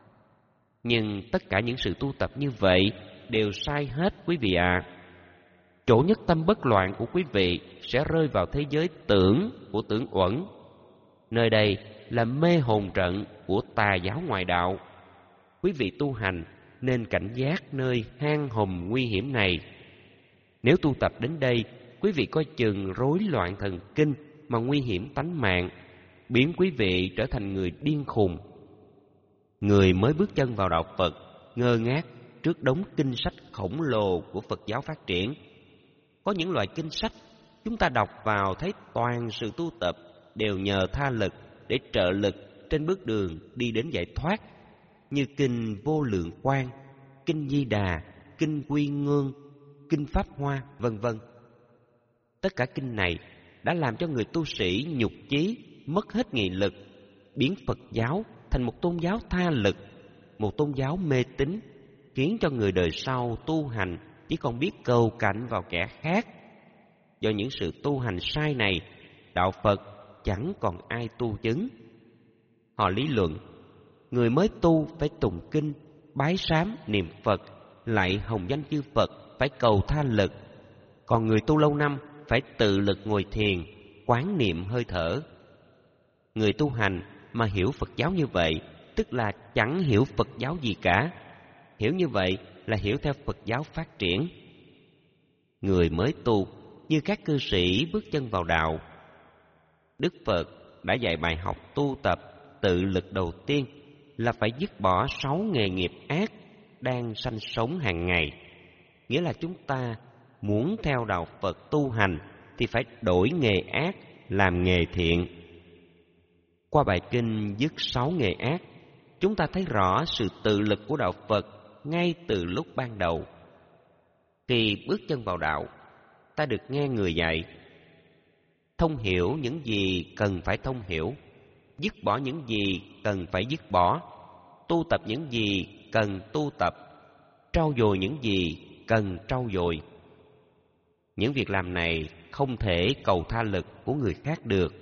Nhưng tất cả những sự tu tập như vậy đều sai hết quý vị ạ. À. Chỗ nhất tâm bất loạn của quý vị sẽ rơi vào thế giới tưởng của tưởng uẩn. Nơi đây là mê hồn trận của tà giáo ngoại đạo. Quý vị tu hành nên cảnh giác nơi hang hùm nguy hiểm này. Nếu tu tập đến đây, quý vị coi chừng rối loạn thần kinh mà nguy hiểm tánh mạng, biến quý vị trở thành người điên khùng. Người mới bước chân vào đạo Phật ngơ ngác trước đống kinh sách khổng lồ của Phật giáo phát triển. Có những loại kinh sách chúng ta đọc vào thấy toàn sự tu tập, đều nhờ tha lực để trợ lực trên bước đường đi đến giải thoát, như kinh Vô Lượng Quang, kinh Di Đà, kinh Quy Ngương, kinh Pháp Hoa, vân vân. Tất cả kinh này đã làm cho người tu sĩ nhục chí, mất hết nghị lực, biến Phật giáo thành một tôn giáo tha lực, một tôn giáo mê tín, khiến cho người đời sau tu hành chỉ còn biết cầu cạnh vào kẻ khác. Do những sự tu hành sai này, đạo Phật chẳng còn ai tu chứng. Họ lý luận, người mới tu phải tụng kinh, bái sám, niệm Phật, lạy hồng danh chư Phật, phải cầu tha lực. Còn người tu lâu năm phải tự lực ngồi thiền, quán niệm hơi thở. Người tu hành mà hiểu Phật giáo như vậy, tức là chẳng hiểu Phật giáo gì cả. Hiểu như vậy là hiểu theo Phật giáo phát triển. Người mới tu như các cư sĩ bước chân vào đạo. Đức Phật đã dạy bài học tu tập tự lực đầu tiên là phải dứt bỏ sáu nghề nghiệp ác đang sanh sống hàng ngày. Nghĩa là chúng ta muốn theo đạo Phật tu hành thì phải đổi nghề ác làm nghề thiện. Qua bài kinh dứt sáu nghề ác, chúng ta thấy rõ sự tự lực của đạo Phật ngay từ lúc ban đầu. Khi bước chân vào đạo, ta được nghe người dạy, thông hiểu những gì cần phải thông hiểu, dứt bỏ những gì cần phải dứt bỏ, tu tập những gì cần tu tập, trau dồi những gì cần trau dồi. Những việc làm này không thể cầu tha lực của người khác được.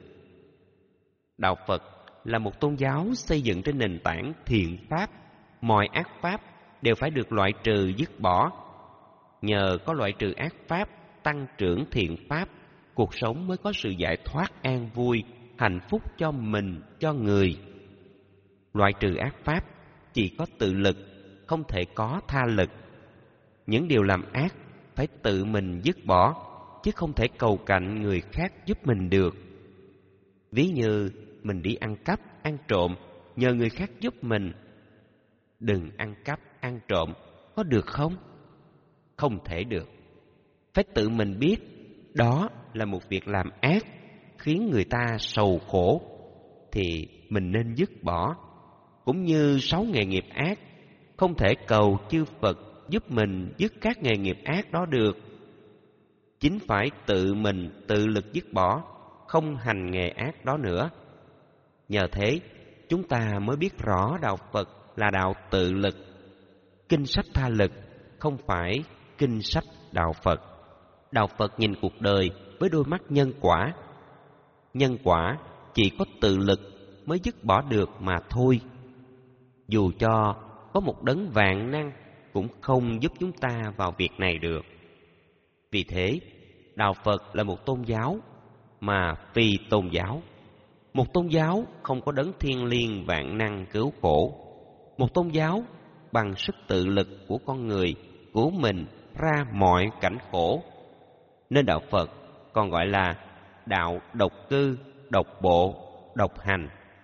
Đạo Phật là một tôn giáo xây dựng trên nền tảng thiện pháp, mọi ác pháp đều phải được loại trừ dứt bỏ. Nhờ có loại trừ ác pháp, tăng trưởng thiện pháp, cuộc sống mới có sự giải thoát an vui, hạnh phúc cho mình, cho người. Loại trừ ác pháp chỉ có tự lực, không thể có tha lực. Những điều làm ác phải tự mình dứt bỏ, chứ không thể cầu cạnh người khác giúp mình được. Ví như mình đi ăn cắp, ăn trộm, nhờ người khác giúp mình. Đừng ăn cắp, ăn trộm, có được không? Không thể được. Phải tự mình biết đó là một việc làm ác, khiến người ta sầu khổ, thì mình nên dứt bỏ. Cũng như sáu nghề nghiệp ác, không thể cầu chư Phật giúp mình dứt các nghề nghiệp ác đó được. Chính phải tự mình tự lực dứt bỏ, không hành nghề ác đó nữa. Nhờ thế, chúng ta mới biết rõ đạo Phật là đạo tự lực. Kinh sách tha lực không phải kinh sách đạo Phật. Đạo Phật nhìn cuộc đời với đôi mắt nhân quả. Nhân quả chỉ có tự lực mới dứt bỏ được mà thôi. Dù cho có một đấng vạn năng cũng không giúp chúng ta vào việc này được. Vì thế, đạo Phật là một tôn giáo mà phi tôn giáo. Một tôn giáo không có đấng thiên liêng vạn năng cứu khổ. Một tôn giáo bằng sức tự lực của con người cứu mình ra mọi cảnh khổ. Nên đạo Phật còn gọi là đạo độc cư, độc bộ, độc hành.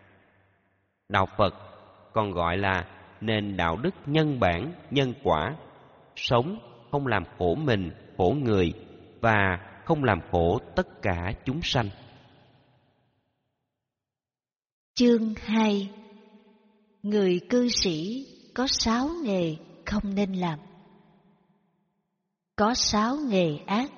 Đạo Phật còn gọi là nền đạo đức nhân bản, nhân quả, sống không làm khổ mình, khổ người và không làm khổ tất cả chúng sanh. Chương hai. Người cư sĩ có sáu nghề không nên làm. Có sáu nghề ác.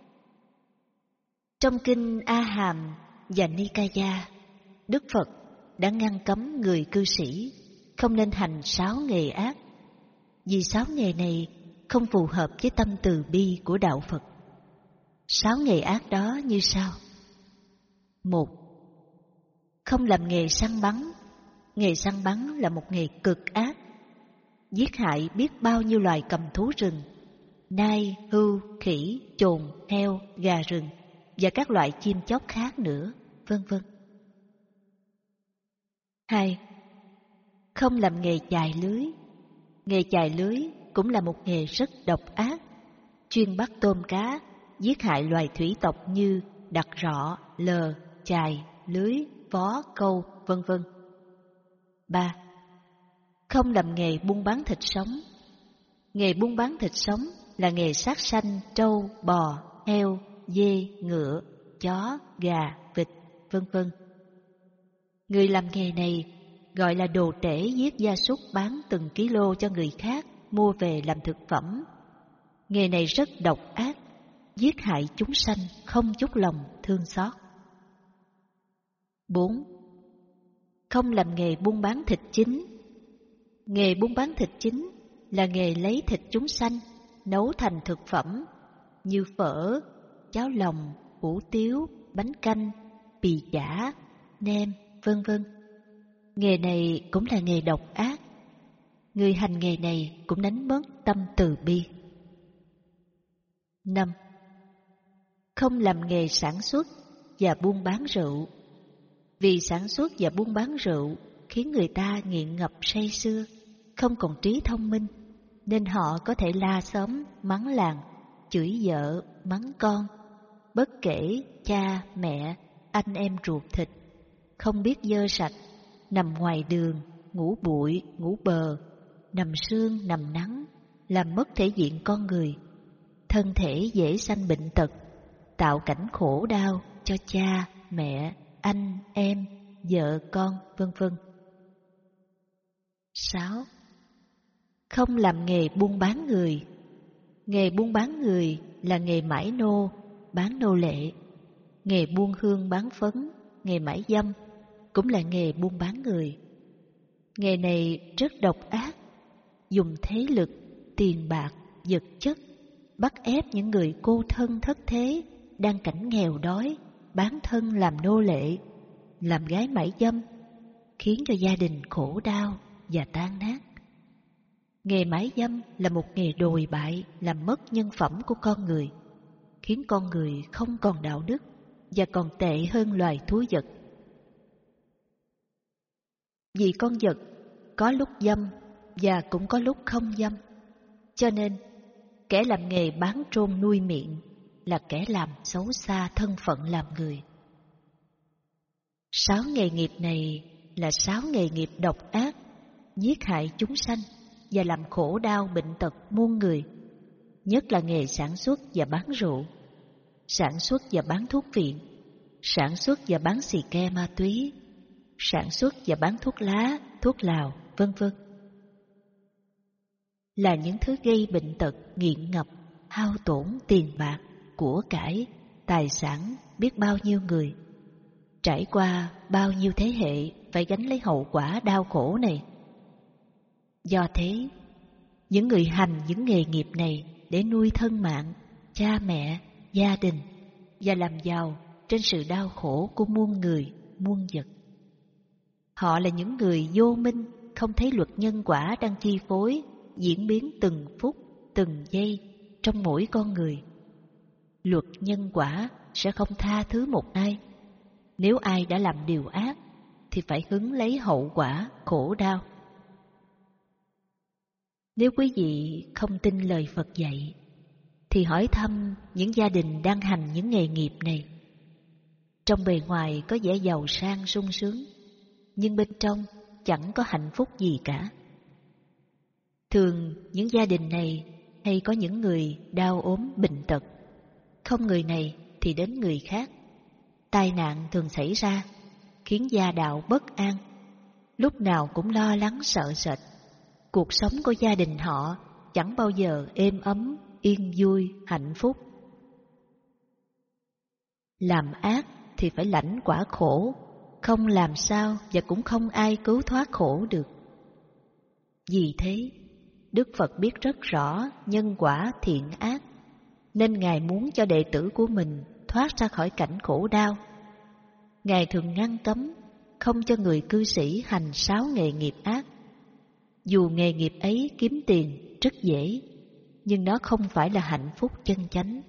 Trong kinh A Hàm và Nikaya, Đức Phật đã ngăn cấm người cư sĩ không nên hành sáu nghề ác, vì sáu nghề này không phù hợp với tâm từ bi của đạo Phật. Sáu nghề ác đó như sau. Một, không làm nghề săn bắn. Nghề săn bắn là một nghề cực ác, giết hại biết bao nhiêu loài cầm thú rừng, nai, hươu, khỉ, chồn, heo, gà rừng và các loại chim chóc khác nữa, vân vân. Hai, không làm nghề chài lưới. Nghề chài lưới cũng là một nghề rất độc ác, chuyên bắt tôm cá, giết hại loài thủy tộc như đặc rọ, lờ, chài, lưới, vó, câu, vân vân. Ba, không làm nghề buôn bán thịt sống. Nghề buôn bán thịt sống là nghề sát sanh trâu, bò, heo, dê, ngựa, chó, gà, vịt, vân vân. Người làm nghề này gọi là đồ tể giết gia súc bán từng ký-lô cho người khác mua về làm thực phẩm. Nghề này rất độc ác, giết hại chúng sanh không chút lòng thương xót. Bốn. Không làm nghề buôn bán thịt chính. Nghề buôn bán thịt chính là nghề lấy thịt chúng sanh nấu thành thực phẩm như phở, cháo lòng, hủ tiếu, bánh canh, bì chả, nem, vân vân. Nghề này cũng là nghề độc ác. Người hành nghề này cũng đánh mất tâm từ bi. Năm. Không làm nghề sản xuất và buôn bán rượu. Vì sản xuất và buôn bán rượu khiến người ta nghiện ngập say sưa, không còn trí thông minh, nên họ có thể la xóm, mắng làng, chửi vợ, mắng con, bất kể cha, mẹ, anh em ruột thịt, không biết dơ sạch, nằm ngoài đường, ngủ bụi, ngủ bờ, nằm sương, nằm nắng, làm mất thể diện con người. Thân thể dễ sanh bệnh tật, tạo cảnh khổ đau cho cha, mẹ, anh, em, vợ, con, vân vân. Sáu. Không làm nghề buôn bán người. Nghề buôn bán người là nghề mãi nô, bán nô lệ. Nghề buôn hương bán phấn, nghề mãi dâm cũng là nghề buôn bán người. Nghề này rất độc ác, dùng thế lực, tiền bạc, vật chất bắt ép những người cô thân thất thế đang cảnh nghèo đói, bán thân làm nô lệ, làm gái mãi dâm, khiến cho gia đình khổ đau và tan nát. Nghề mãi dâm là một nghề đồi bại, làm mất nhân phẩm của con người, khiến con người không còn đạo đức và còn tệ hơn loài thú vật. Vì con vật có lúc dâm và cũng có lúc không dâm, cho nên kẻ làm nghề bán trôn nuôi miệng là kẻ làm xấu xa thân phận làm người. Sáu nghề nghiệp này là sáu nghề nghiệp độc ác, giết hại chúng sanh và làm khổ đau bệnh tật muôn người, nhất là nghề sản xuất và bán rượu, sản xuất và bán thuốc viện, sản xuất và bán xì ke ma túy, sản xuất và bán thuốc lá, thuốc lào, vân vân. Là những thứ gây bệnh tật, nghiện ngập, hao tổn tiền bạc, của cải, tài sản biết bao nhiêu người, trải qua bao nhiêu thế hệ phải gánh lấy hậu quả đau khổ này. Do thế, những người hành những nghề nghiệp này để nuôi thân mạng, cha mẹ, gia đình và làm giàu trên sự đau khổ của muôn người, muôn vật. Họ là những người vô minh, không thấy luật nhân quả đang chi phối, diễn biến từng phút, từng giây trong mỗi con người. Luật nhân quả sẽ không tha thứ một ai. Nếu ai đã làm điều ác thì phải hứng lấy hậu quả khổ đau. Nếu quý vị không tin lời Phật dạy thì hỏi thăm những gia đình đang hành những nghề nghiệp này. Trong bề ngoài có vẻ giàu sang sung sướng, nhưng bên trong chẳng có hạnh phúc gì cả. Thường những gia đình này hay có những người đau ốm bệnh tật, không người này thì đến người khác. Tai nạn thường xảy ra, khiến gia đạo bất an, lúc nào cũng lo lắng sợ sệt. Cuộc sống của gia đình họ chẳng bao giờ êm ấm, yên vui, hạnh phúc. Làm ác thì phải lãnh quả khổ, không làm sao và cũng không ai cứu thoát khổ được. Vì thế, Đức Phật biết rất rõ nhân quả thiện ác, nên Ngài muốn cho đệ tử của mình thoát ra khỏi cảnh khổ đau. Ngài thường ngăn cấm không cho người cư sĩ hành sáu nghề nghiệp ác. Dù nghề nghiệp ấy kiếm tiền rất dễ, nhưng nó không phải là hạnh phúc chân chánh.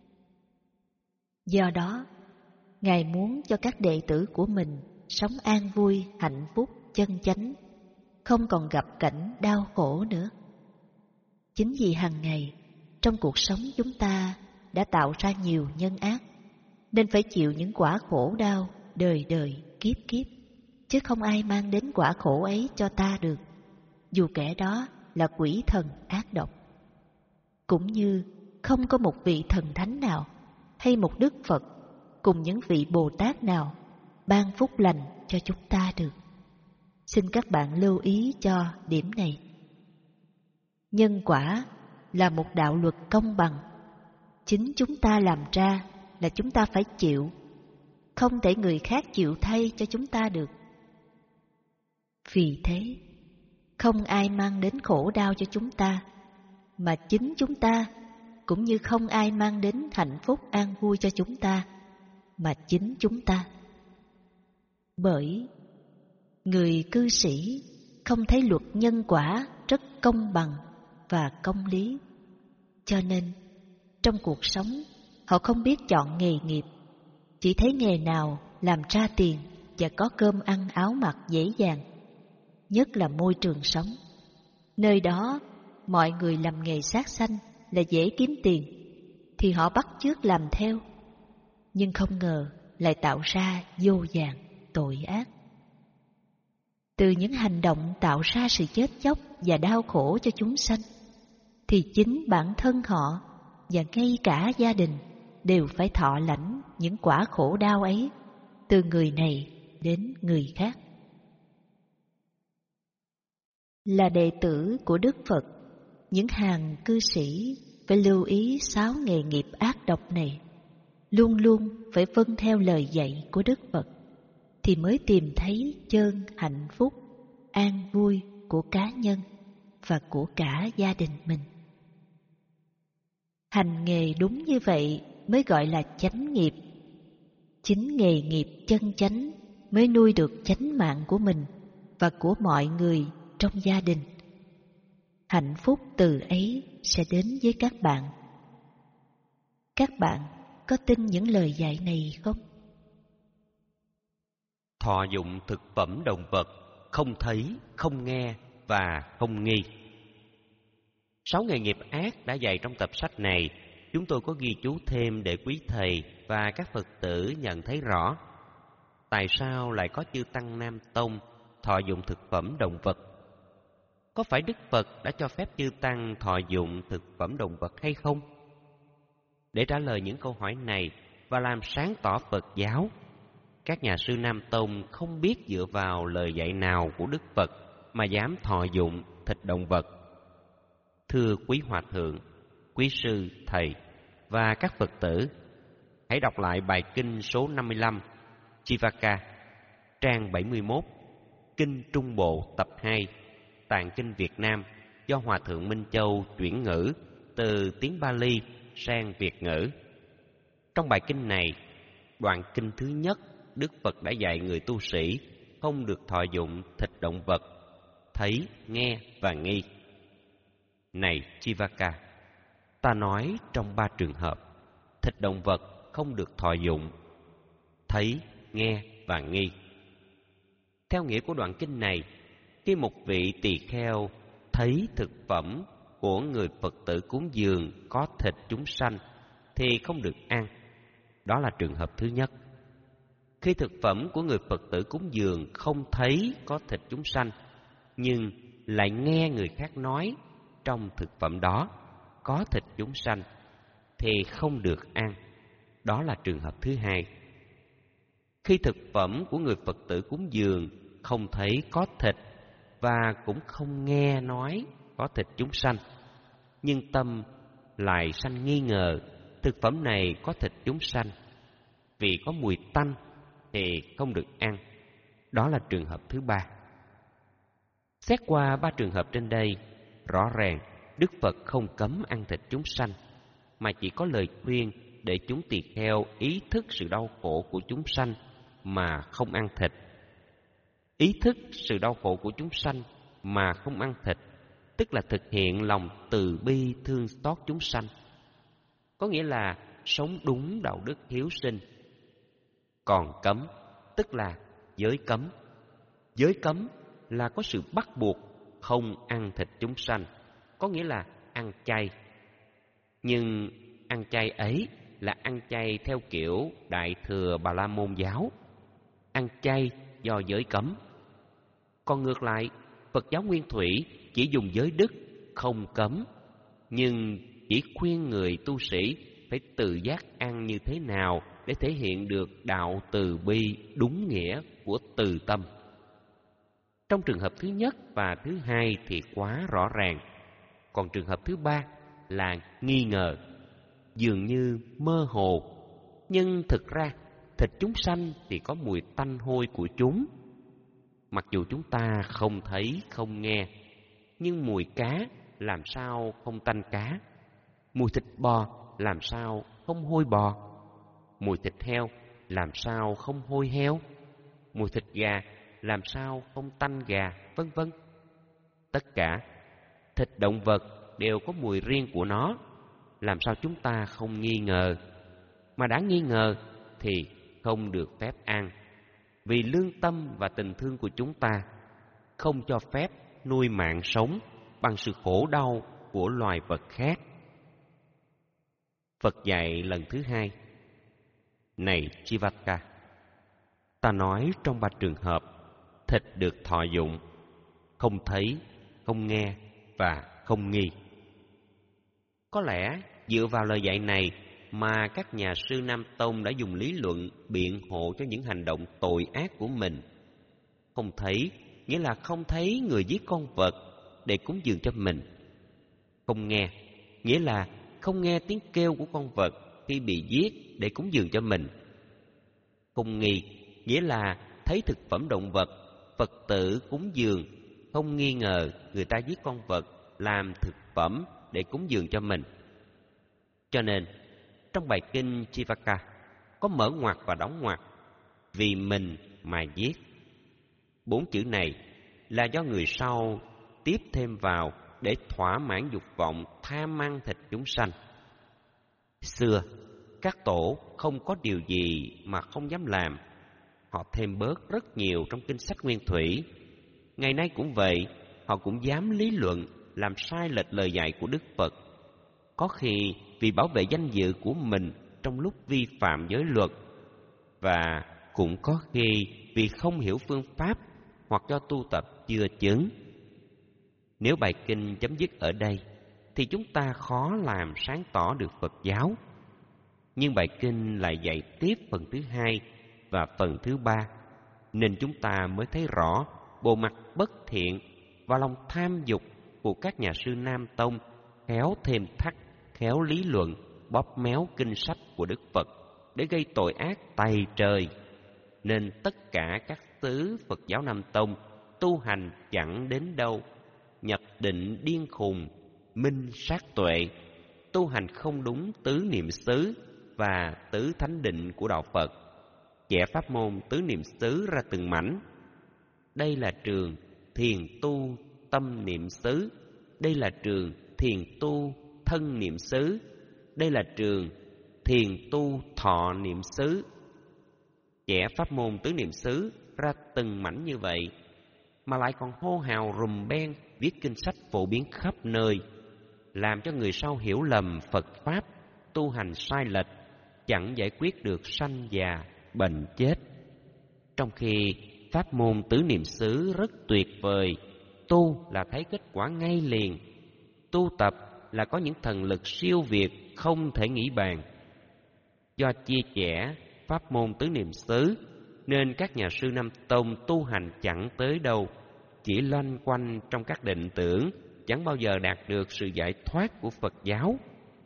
Do đó, Ngài muốn cho các đệ tử của mình sống an vui, hạnh phúc, chân chánh, không còn gặp cảnh đau khổ nữa. Chính vì hàng ngày trong cuộc sống chúng ta đã tạo ra nhiều nhân ác, nên phải chịu những quả khổ đau đời đời kiếp kiếp, chứ không ai mang đến quả khổ ấy cho ta được, dù kẻ đó là quỷ thần ác độc. Cũng như không có một vị thần thánh nào hay một Đức Phật cùng những vị Bồ Tát nào ban phúc lành cho chúng ta được. Xin các bạn lưu ý cho điểm này. Nhân quả là một đạo luật công bằng. Chính chúng ta làm ra là chúng ta phải chịu, không thể người khác chịu thay cho chúng ta được. Vì thế, không ai mang đến khổ đau cho chúng ta, mà chính chúng ta, cũng như không ai mang đến hạnh phúc an vui cho chúng ta, mà chính chúng ta. Bởi người cư sĩ không thấy luật nhân quả rất công bằng và công lý, cho nên trong cuộc sống họ không biết chọn nghề nghiệp, chỉ thấy nghề nào làm ra tiền và có cơm ăn áo mặc dễ dàng, nhất là môi trường sống. Nơi đó mọi người làm nghề sát sanh là dễ kiếm tiền, thì họ bắt chước làm theo, nhưng không ngờ lại tạo ra vô vàn tội ác. Từ những hành động tạo ra sự chết chóc và đau khổ cho chúng sanh, thì chính bản thân họ và ngay cả gia đình đều phải thọ lãnh những quả khổ đau ấy, từ người này đến người khác. Là đệ tử của Đức Phật, những hàng cư sĩ phải lưu ý sáu nghề nghiệp ác độc này, luôn luôn phải vâng theo lời dạy của Đức Phật, thì mới tìm thấy chân hạnh phúc, an vui của cá nhân và của cả gia đình mình. Hành nghề đúng như vậy mới gọi là chánh nghiệp. Chính nghề nghiệp chân chánh mới nuôi được chánh mạng của mình và của mọi người trong gia đình. Hạnh phúc từ ấy sẽ đến với các bạn. Các bạn có tin những lời dạy này không? Thọ dụng thực phẩm động vật, không thấy, không nghe và không nghi. Sáu nghề nghiệp ác đã dạy trong tập sách này, chúng tôi có ghi chú thêm để quý thầy và các Phật tử nhận thấy rõ. Tại sao lại có chư Tăng Nam Tông thọ dụng thực phẩm động vật? Có phải Đức Phật đã cho phép chư Tăng thọ dụng thực phẩm động vật hay không? Để trả lời những câu hỏi này và làm sáng tỏ Phật giáo, các nhà sư Nam Tông không biết dựa vào lời dạy nào của Đức Phật mà dám thọ dụng thịt động vật. Thưa quý hòa thượng, quý sư, thầy và các Phật tử, hãy đọc lại bài kinh số năm mươi lăm, Chivaka, trang bảy mươi mốt, Kinh Trung Bộ tập hai, Tạng Kinh Việt Nam, do Hòa thượng Minh Châu chuyển ngữ từ tiếng Pali sang Việt ngữ. Trong bài kinh này, đoạn kinh thứ nhất, Đức Phật đã dạy người tu sĩ không được thọ dụng thịt động vật, thấy, nghe và nghi. Này Chivaka, ta nói trong ba trường hợp, thịt động vật không được thọ dụng, thấy, nghe và nghi. Theo nghĩa của đoạn kinh này, khi một vị tỳ kheo thấy thực phẩm của người Phật tử cúng dường có thịt chúng sanh thì không được ăn. Đó là trường hợp thứ nhất. Khi thực phẩm của người Phật tử cúng dường không thấy có thịt chúng sanh, nhưng lại nghe người khác nói trong thực phẩm đó có thịt chúng sanh, thì không được ăn. Đó là trường hợp thứ hai. Khi thực phẩm của người Phật tử cúng dường không thấy có thịt và cũng không nghe nói có thịt chúng sanh, nhưng tâm lại sanh nghi ngờ thực phẩm này có thịt chúng sanh, vì có mùi tanh thì không được ăn. Đó là trường hợp thứ ba. Xét qua ba trường hợp trên đây, rõ ràng Đức Phật không cấm ăn thịt chúng sanh, mà chỉ có lời khuyên để chúng tỳ kheo ý thức sự đau khổ của chúng sanh mà không ăn thịt. Ý thức sự đau khổ của chúng sanh mà không ăn thịt, tức là thực hiện lòng từ bi thương xót chúng sanh. Có nghĩa là sống đúng đạo đức hiếu sinh. Còn cấm, tức là giới cấm. Giới cấm là có sự bắt buộc không ăn thịt chúng sanh, có nghĩa là ăn chay. Nhưng ăn chay ấy là ăn chay theo kiểu Đại Thừa Bà La Môn giáo, ăn chay do giới cấm. Còn ngược lại, Phật giáo Nguyên Thủy chỉ dùng giới đức, không cấm, nhưng chỉ khuyên người tu sĩ phải tự giác ăn như thế nào để thể hiện được đạo từ bi đúng nghĩa của từ tâm. Trong trường hợp thứ nhất và thứ hai thì quá rõ ràng, còn trường hợp thứ ba là nghi ngờ, dường như mơ hồ, nhưng thực ra thịt chúng sanh thì có mùi tanh hôi của chúng. Mặc dù chúng ta không thấy, không nghe, nhưng mùi cá làm sao không tanh cá, mùi thịt bò làm sao không hôi bò, mùi thịt heo làm sao không hôi heo, mùi thịt gà làm sao không tanh gà, vân vân. Tất cả thịt động vật đều có mùi riêng của nó, làm sao chúng ta không nghi ngờ? Mà đã nghi ngờ thì không được phép ăn, vì lương tâm và tình thương của chúng ta không cho phép nuôi mạng sống bằng sự khổ đau của loài vật khác. Phật dạy lần thứ hai: Này Chivaka, ta nói trong ba trường hợp thịt được thọ dụng: không thấy, không nghe và không nghi. Có lẽ dựa vào lời dạy này mà các nhà sư Nam Tông đã dùng lý luận biện hộ cho những hành động tội ác của mình. Không thấy nghĩa là không thấy người giết con vật để cúng dường cho mình. Không nghe nghĩa là không nghe tiếng kêu của con vật khi bị giết để cúng dường cho mình. Không nghi nghĩa là thấy thực phẩm động vật, Phật tử cúng dường, không nghi ngờ người ta giết con vật làm thực phẩm để cúng dường cho mình. Cho nên, trong bài kinh Chivaka có mở ngoặc và đóng ngoặc: vì mình mà giết. Bốn chữ này là do người sau tiếp thêm vào để thỏa mãn dục vọng tham ăn thịt chúng sanh. Xưa, các tổ không có điều gì mà không dám làm. Họ thêm bớt rất nhiều trong kinh sách nguyên thủy. Ngày nay cũng vậy, họ cũng dám lý luận làm sai lệch lời dạy của Đức Phật. Có khi vì bảo vệ danh dự của mình trong lúc vi phạm giới luật, và cũng có khi vì không hiểu phương pháp hoặc do tu tập chưa chứng. Nếu bài kinh chấm dứt ở đây thì chúng ta khó làm sáng tỏ được Phật giáo. Nhưng bài kinh lại dạy tiếp phần thứ hai và phần thứ ba, nên chúng ta mới thấy rõ bộ mặt bất thiện và lòng tham dục của các nhà sư Nam Tông khéo thêm thắt, khéo lý luận, bóp méo kinh sách của Đức Phật để gây tội ác tày trời. Nên tất cả các xứ Phật giáo Nam Tông tu hành chẳng đến đâu, nhập định điên khùng, minh sát tuệ, tu hành không đúng tứ niệm xứ và tứ thánh định của đạo Phật, vẽ pháp môn tứ niệm xứ ra từng mảnh. Đây là trường thiền tu tâm niệm xứ, đây là trường thiền tu thân niệm xứ, đây là trường thiền tu thọ niệm xứ. Vẽ pháp môn tứ niệm xứ ra từng mảnh như vậy, mà lại còn hô hào rùm beng viết kinh sách phổ biến khắp nơi, làm cho người sau hiểu lầm Phật Pháp, tu hành sai lệch, chẳng giải quyết được sanh già, bệnh chết. Trong khi pháp môn tứ niệm xứ rất tuyệt vời, tu là thấy kết quả ngay liền, tu tập là có những thần lực siêu việt không thể nghĩ bàn. Do chia sẻ pháp môn tứ niệm xứ nên các nhà sư Nam Tông tu hành chẳng tới đâu, chỉ loanh quanh trong các định tưởng, chẳng bao giờ đạt được sự giải thoát của Phật giáo.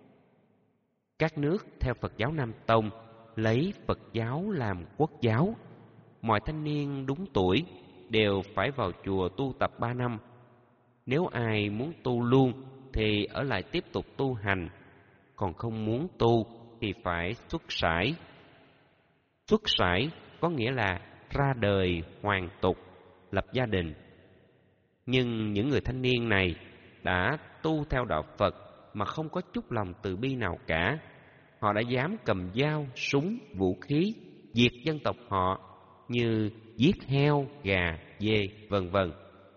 Các nước theo Phật giáo Nam Tông lấy Phật giáo làm quốc giáo. Mọi thanh niên đúng tuổi đều phải vào chùa tu tập ba năm. Nếu ai muốn tu luôn thì ở lại tiếp tục tu hành, còn không muốn tu thì phải xuất sải. Xuất sải có nghĩa là ra đời hoàn tục, lập gia đình. Nhưng những người thanh niên này đã tu theo đạo Phật mà không có chút lòng từ bi nào cả. Họ đã dám cầm dao, súng, vũ khí diệt dân tộc họ, như giết heo, gà, dê, vân vân.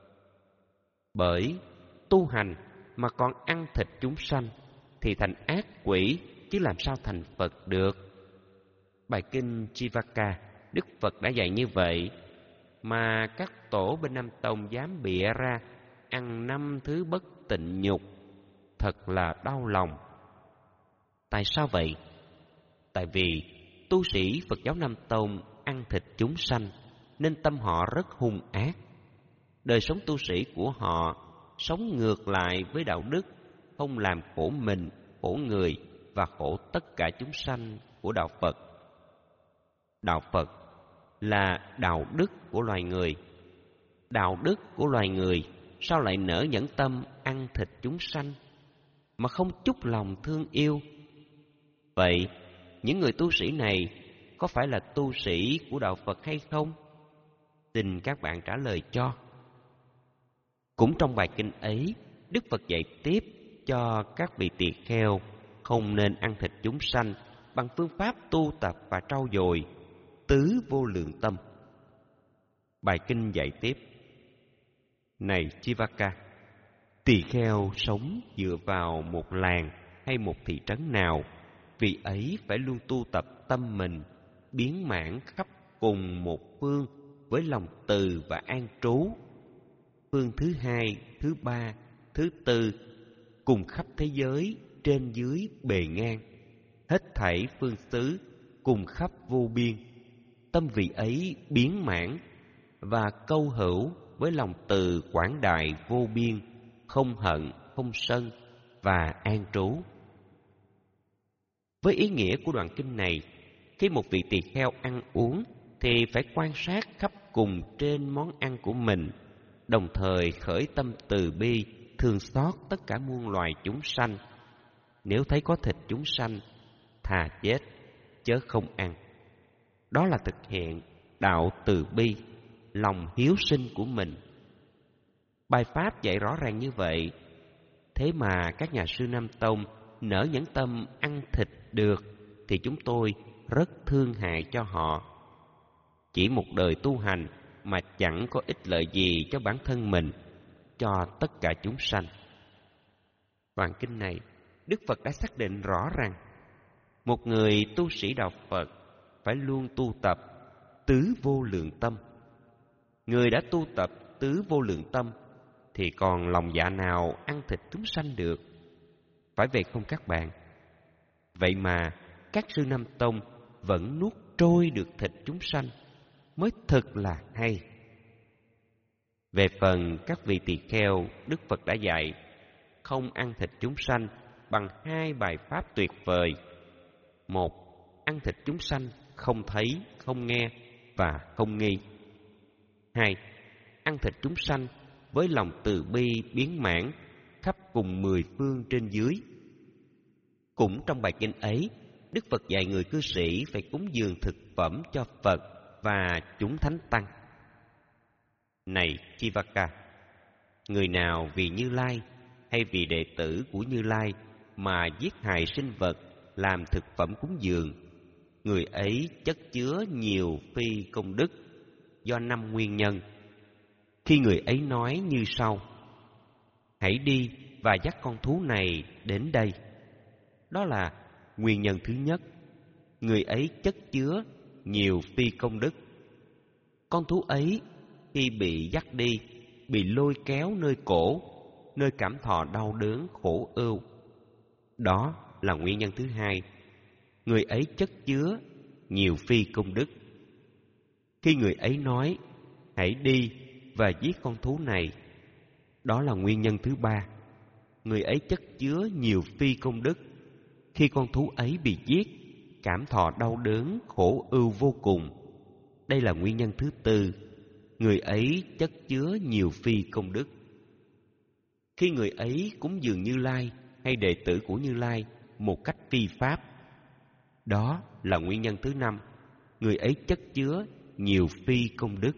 Bởi tu hành mà còn ăn thịt chúng sanh thì thành ác quỷ, chứ làm sao thành Phật được. Bài kinh Chivaka, Đức Phật đã dạy như vậy, mà các tổ bên Nam Tông dám bịa ra ăn năm thứ bất tịnh nhục, thật là đau lòng. Tại sao vậy? Tại vì tu sĩ Phật giáo Nam Tông ăn thịt chúng sanh nên tâm họ rất hung ác. Đời sống tu sĩ của họ sống ngược lại với đạo đức, không làm khổ mình, khổ người và khổ tất cả chúng sanh của đạo Phật. Đạo Phật là đạo đức của loài người. Đạo đức của loài người sao lại nỡ nhẫn tâm ăn thịt chúng sanh mà không chút lòng thương yêu? Vậy những người tu sĩ này có phải là tu sĩ của đạo Phật hay không? Xin các bạn trả lời cho. Cũng trong bài kinh ấy, Đức Phật dạy tiếp cho các vị tỳ kheo không nên ăn thịt chúng sanh bằng phương pháp tu tập và trau dồi tứ vô lượng tâm. Bài kinh dạy tiếp: Này Chivaka, tỳ kheo sống dựa vào một làng hay một thị trấn nào, vị ấy phải luôn tu tập tâm mình biến mãn khắp cùng một phương với lòng từ và an trú. Phương thứ hai, thứ ba, thứ tư cùng khắp thế giới trên dưới bề ngang, hết thảy phương xứ cùng khắp vô biên. Tâm vị ấy biến mãn và câu hữu với lòng từ quảng đại vô biên, không hận, không sân và an trú. Với ý nghĩa của đoạn kinh này, khi một vị tỳ kheo ăn uống thì phải quan sát khắp cùng trên món ăn của mình, đồng thời khởi tâm từ bi, thương xót tất cả muôn loài chúng sanh. Nếu thấy có thịt chúng sanh, thà chết chớ không ăn. Đó là thực hiện đạo từ bi, lòng hiếu sinh của mình. Bài pháp dạy rõ ràng như vậy, thế mà các nhà sư Nam Tông nỡ nhẫn tâm ăn thịt được thì chúng tôi rất thương hại cho họ. Chỉ một đời tu hành mà chẳng có ích lợi gì cho bản thân mình, cho tất cả chúng sanh. Đoạn kinh này, Đức Phật đã xác định rõ rằng một người tu sĩ đạo Phật phải luôn tu tập tứ vô lượng tâm. Người đã tu tập tứ vô lượng tâm thì còn lòng dạ nào ăn thịt chúng sanh được? Phải vậy không các bạn? Vậy mà các sư Nam Tông vẫn nuốt trôi được thịt chúng sanh, mới thật là hay. Về phần các vị tỳ kheo, Đức Phật đã dạy không ăn thịt chúng sanh bằng hai bài pháp tuyệt vời. Một, ăn thịt chúng sanh không thấy, không nghe và không nghi. Hai, ăn thịt chúng sanh với lòng từ bi biến mãn khắp cùng mười phương trên dưới. Cũng trong bài kinh ấy, Đức Phật dạy người cư sĩ phải cúng dường thực phẩm cho Phật và chúng thánh tăng. Này Chivaka, người nào vì Như Lai hay vì đệ tử của Như Lai mà giết hại sinh vật làm thực phẩm cúng dường, người ấy chất chứa nhiều phi công đức do năm nguyên nhân. Khi người ấy nói như sau: hãy đi và dắt con thú này đến đây. Đó là nguyên nhân thứ nhất. Người ấy chất chứa nhiều phi công đức. Con thú ấy khi bị dắt đi, bị lôi kéo nơi cổ, nơi cảm thọ đau đớn khổ ưu. Đó là nguyên nhân thứ hai. Người ấy chất chứa nhiều phi công đức. Khi người ấy nói hãy đi và giết con thú này, đó là nguyên nhân thứ ba. Người ấy chất chứa nhiều phi công đức. Khi con thú ấy bị giết, cảm thọ đau đớn khổ ưu vô cùng. Đây là nguyên nhân thứ tư. Người ấy chất chứa nhiều phi công đức. Khi người ấy cúng dường Như Lai hay đệ tử của Như Lai một cách phi pháp, đó là nguyên nhân thứ năm. Người ấy chất chứa nhiều phi công đức.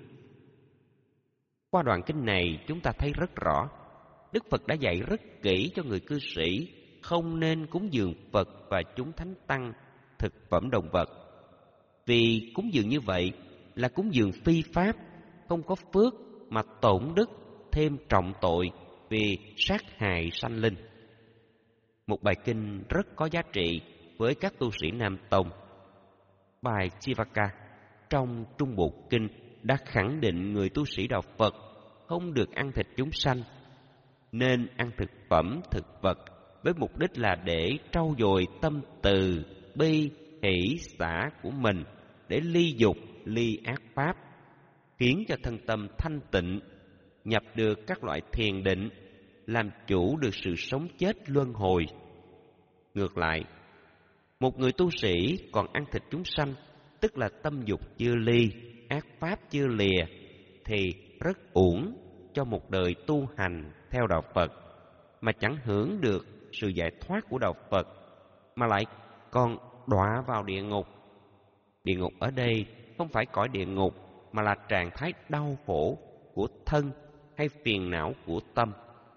Qua đoạn kinh này chúng ta thấy rất rõ, Đức Phật đã dạy rất kỹ cho người cư sĩ không nên cúng dường Phật và chúng thánh tăng thực phẩm động vật. Vì cúng dường như vậy là cúng dường phi pháp, không có phước mà tổn đức, thêm trọng tội vì sát hại sanh linh. Một bài kinh rất có giá trị với các tu sĩ Nam Tông. Bài Chivaka trong Trung Bộ Kinh đã khẳng định người tu sĩ đạo Phật không được ăn thịt chúng sanh, nên ăn thực phẩm thực vật với mục đích là để trau dồi tâm từ bi, hỷ xả của mình để ly dục, ly ác pháp, khiến cho thân tâm thanh tịnh, nhập được các loại thiền định, làm chủ được sự sống chết luân hồi. Ngược lại, một người tu sĩ còn ăn thịt chúng sanh, tức là tâm dục chưa ly, ác pháp chưa lìa, thì rất uổng cho một đời tu hành theo đạo Phật, mà chẳng hưởng được sự giải thoát của đạo Phật, mà lại còn đọa vào địa ngục. Địa ngục ở đây không phải cõi địa ngục, mà là trạng thái đau khổ của thân hay phiền não của tâm.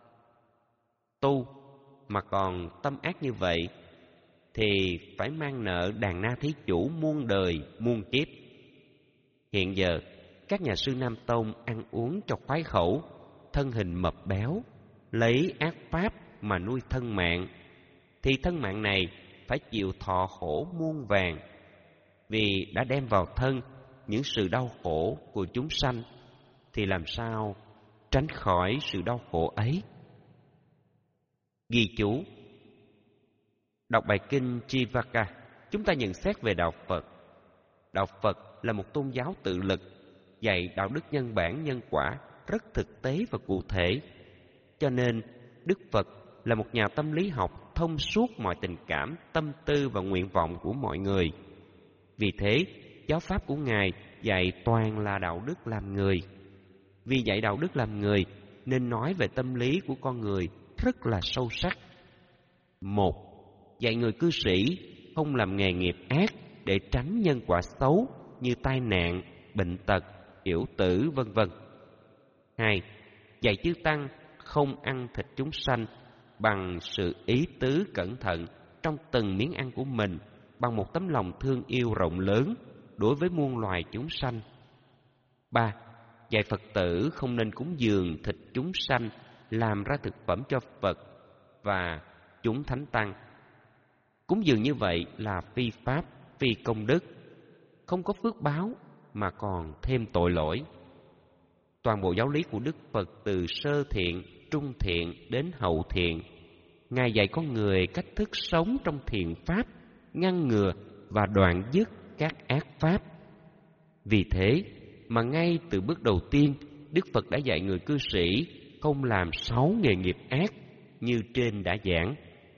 Tu mà còn tâm ác như vậy thì phải mang nợ đàn na thí chủ muôn đời muôn kiếp. Hiện giờ các nhà sư Nam Tông ăn uống cho khoái khẩu, thân hình mập béo, lấy ác pháp mà nuôi thân mạng, thì thân mạng này phải chịu thọ khổ muôn vàn, vì đã đem vào thân những sự đau khổ của chúng sanh, thì làm sao tránh khỏi sự đau khổ ấy. Ghi chú: đọc bài kinh Jivaka, chúng ta nhận xét về đạo Phật. Đạo Phật là một tôn giáo tự lực, dạy đạo đức nhân bản nhân quả rất thực tế và cụ thể. Cho nên Đức Phật là một nhà tâm lý học thông suốt mọi tình cảm, tâm tư và nguyện vọng của mọi người. Vì thế, giáo pháp của Ngài dạy toàn là đạo đức làm người. Vì dạy đạo đức làm người nên nói về tâm lý của con người rất là sâu sắc. Một, dạy người cư sĩ không làm nghề nghiệp ác để tránh nhân quả xấu như tai nạn, bệnh tật, yểu tử, vân vân. Hai, dạy chư tăng không ăn thịt chúng sanh bằng sự ý tứ cẩn thận trong từng miếng ăn của mình, bằng một tấm lòng thương yêu rộng lớn đối với muôn loài chúng sanh. Ba, dạy Phật tử không nên cúng dường thịt chúng sanh làm ra thực phẩm cho Phật và chúng thánh tăng. Cúng dường như vậy là phi pháp, phi công đức, không có phước báo mà còn thêm tội lỗi. Toàn bộ giáo lý của Đức Phật từ sơ thiện, trung thiện đến hậu thiện, Ngài dạy con người cách thức sống trong thiện pháp, ngăn ngừa và đoạn dứt các ác pháp. Vì thế mà ngay từ bước đầu tiên, Đức Phật đã dạy người cư sĩ không làm sáu nghề nghiệp ác như trên đã giảng.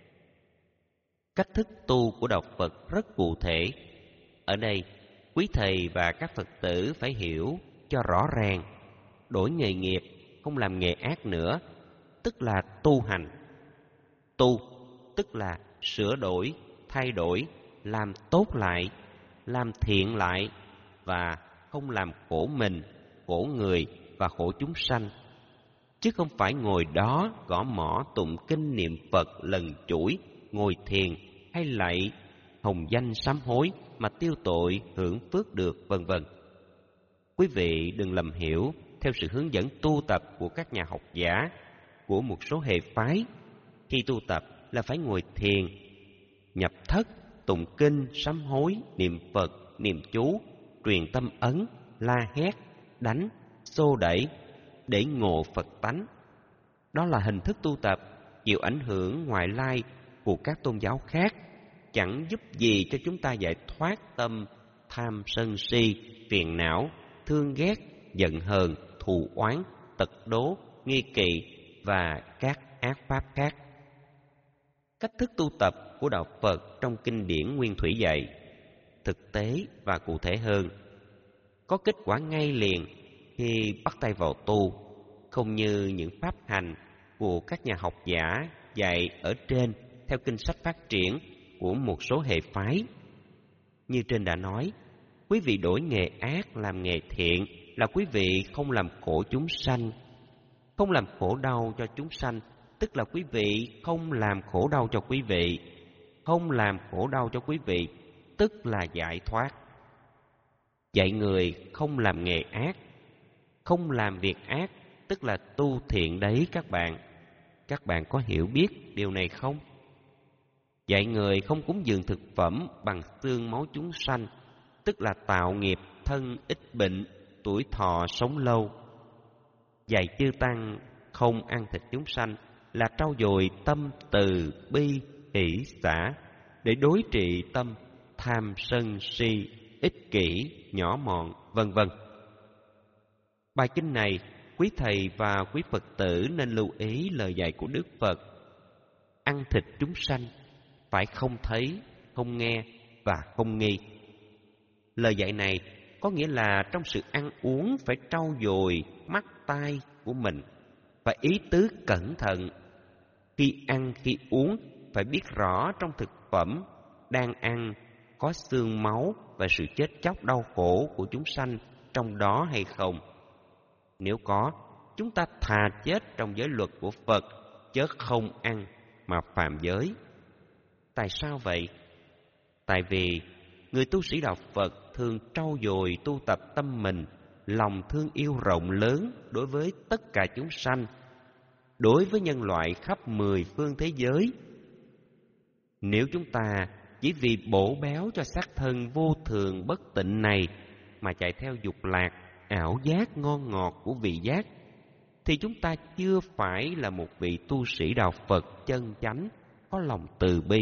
Cách thức tu của đạo Phật rất cụ thể. Ở đây, quý thầy và các Phật tử phải hiểu cho rõ ràng. Đổi nghề nghiệp, không làm nghề ác nữa, tức là tu hành. Tu, tức là sửa đổi, thay đổi, làm tốt lại, làm thiện lại, và không làm khổ mình, khổ người và khổ chúng sanh. Chứ không phải ngồi đó gõ mõ tụng kinh niệm Phật lần chuỗi, ngồi thiền hay lạy hồng danh sám hối mà tiêu tội hưởng phước được, vân vân. Quý vị đừng lầm hiểu theo sự hướng dẫn tu tập của các nhà học giả, của một số hệ phái. Khi tu tập là phải ngồi thiền, nhập thất, tụng kinh, sám hối, niệm Phật, niệm chú, truyền tâm ấn, la hét, đánh, xô đẩy để ngộ Phật tánh. Đó là hình thức tu tập chịu ảnh hưởng ngoại lai của các tôn giáo khác, chẳng giúp gì cho chúng ta giải thoát tâm tham sân si, phiền não, thương ghét, giận hờn, thù oán, tật đố, nghi kỵ và các ác pháp khác. Cách thức tu tập của đạo Phật trong kinh điển Nguyên Thủy dạy thực tế và cụ thể hơn, có kết quả ngay liền khi bắt tay vào tu, không như những pháp hành của các nhà học giả dạy ở trên theo kinh sách phát triển của một số hệ phái. Như trên đã nói, quý vị đổi nghề ác làm nghề thiện là quý vị không làm khổ chúng sanh. Không làm khổ đau cho chúng sanh tức là quý vị không làm khổ đau cho quý vị. Không làm khổ đau cho quý vị tức là giải thoát. Dạy người không làm nghề ác, không làm việc ác tức là tu thiện đấy các bạn. Các bạn có hiểu biết điều này không? Dạy người không cúng dường thực phẩm bằng xương máu chúng sanh tức là tạo nghiệp thân ít bệnh, tuổi thọ sống lâu. Dạy chư tăng không ăn thịt chúng sanh là trau dồi tâm từ bi hỷ xả để đối trị tâm tham sân si, ích kỷ, nhỏ mọn, vân vân. Bài kinh này, quý thầy và quý Phật tử nên lưu ý lời dạy của Đức Phật. Ăn thịt chúng sanh phải không thấy, không nghe và không nghi. Lời dạy này có nghĩa là trong sự ăn uống phải trau dồi mắt tai của mình, phải ý tứ cẩn thận. Khi ăn khi uống phải biết rõ trong thực phẩm đang ăn có xương máu và sự chết chóc đau khổ của chúng sanh trong đó hay không. Nếu có, chúng ta thà chết trong giới luật của Phật chớ không ăn mà phạm giới. Tại sao vậy? Tại vì người tu sĩ đạo Phật thường trau dồi tu tập tâm mình, lòng thương yêu rộng lớn đối với tất cả chúng sanh, đối với nhân loại khắp mười phương thế giới. Nếu chúng ta chỉ vì bổ béo cho xác thân vô thường bất tịnh này mà chạy theo dục lạc, ảo giác ngon ngọt của vị giác, thì chúng ta chưa phải là một vị tu sĩ đạo Phật chân chánh, có lòng từ bi.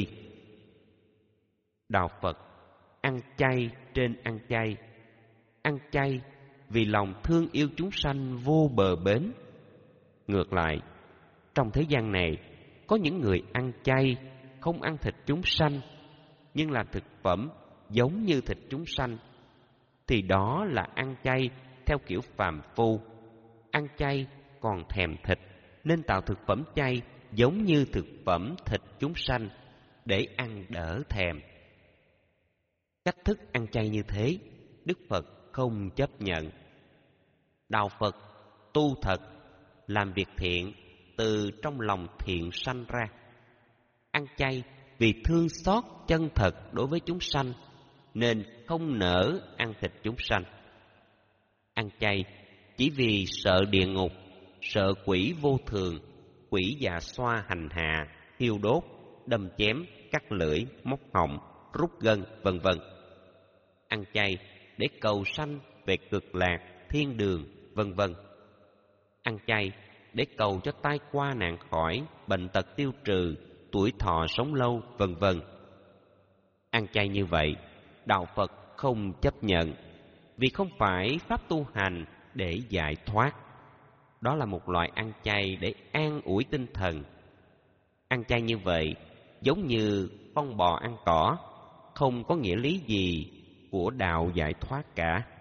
Đạo Phật ăn chay trên ăn chay, ăn chay vì lòng thương yêu chúng sanh vô bờ bến. Ngược lại, trong thế gian này có những người ăn chay, không ăn thịt chúng sanh, nhưng làm thực phẩm giống như thịt chúng sanh, thì đó là ăn chay theo kiểu phàm phu. Ăn chay còn thèm thịt, nên tạo thực phẩm chay giống như thực phẩm thịt chúng sanh để ăn đỡ thèm. Cách thức ăn chay như thế, Đức Phật không chấp nhận. Đạo Phật tu thật, làm việc thiện từ trong lòng thiện sanh ra. Ăn chay vì thương xót chân thật đối với chúng sanh, nên không nỡ ăn thịt chúng sanh. Ăn chay chỉ vì sợ địa ngục, sợ quỷ vô thường, quỷ già xoa hành hạ, thiêu đốt, đâm chém, cắt lưỡi, móc họng, rút gân, vân vân. Ăn chay để cầu sanh về cực lạc, thiên đường, vân vân. Ăn chay để cầu cho tai qua nạn khỏi, bệnh tật tiêu trừ, tuổi thọ sống lâu, vân vân. Ăn chay như vậy, đạo Phật không chấp nhận, vì không phải pháp tu hành để giải thoát. Đó là một loại ăn chay để an ủi tinh thần. Ăn chay như vậy giống như con bò ăn cỏ, không có nghĩa lý gì của đạo giải thoát cả.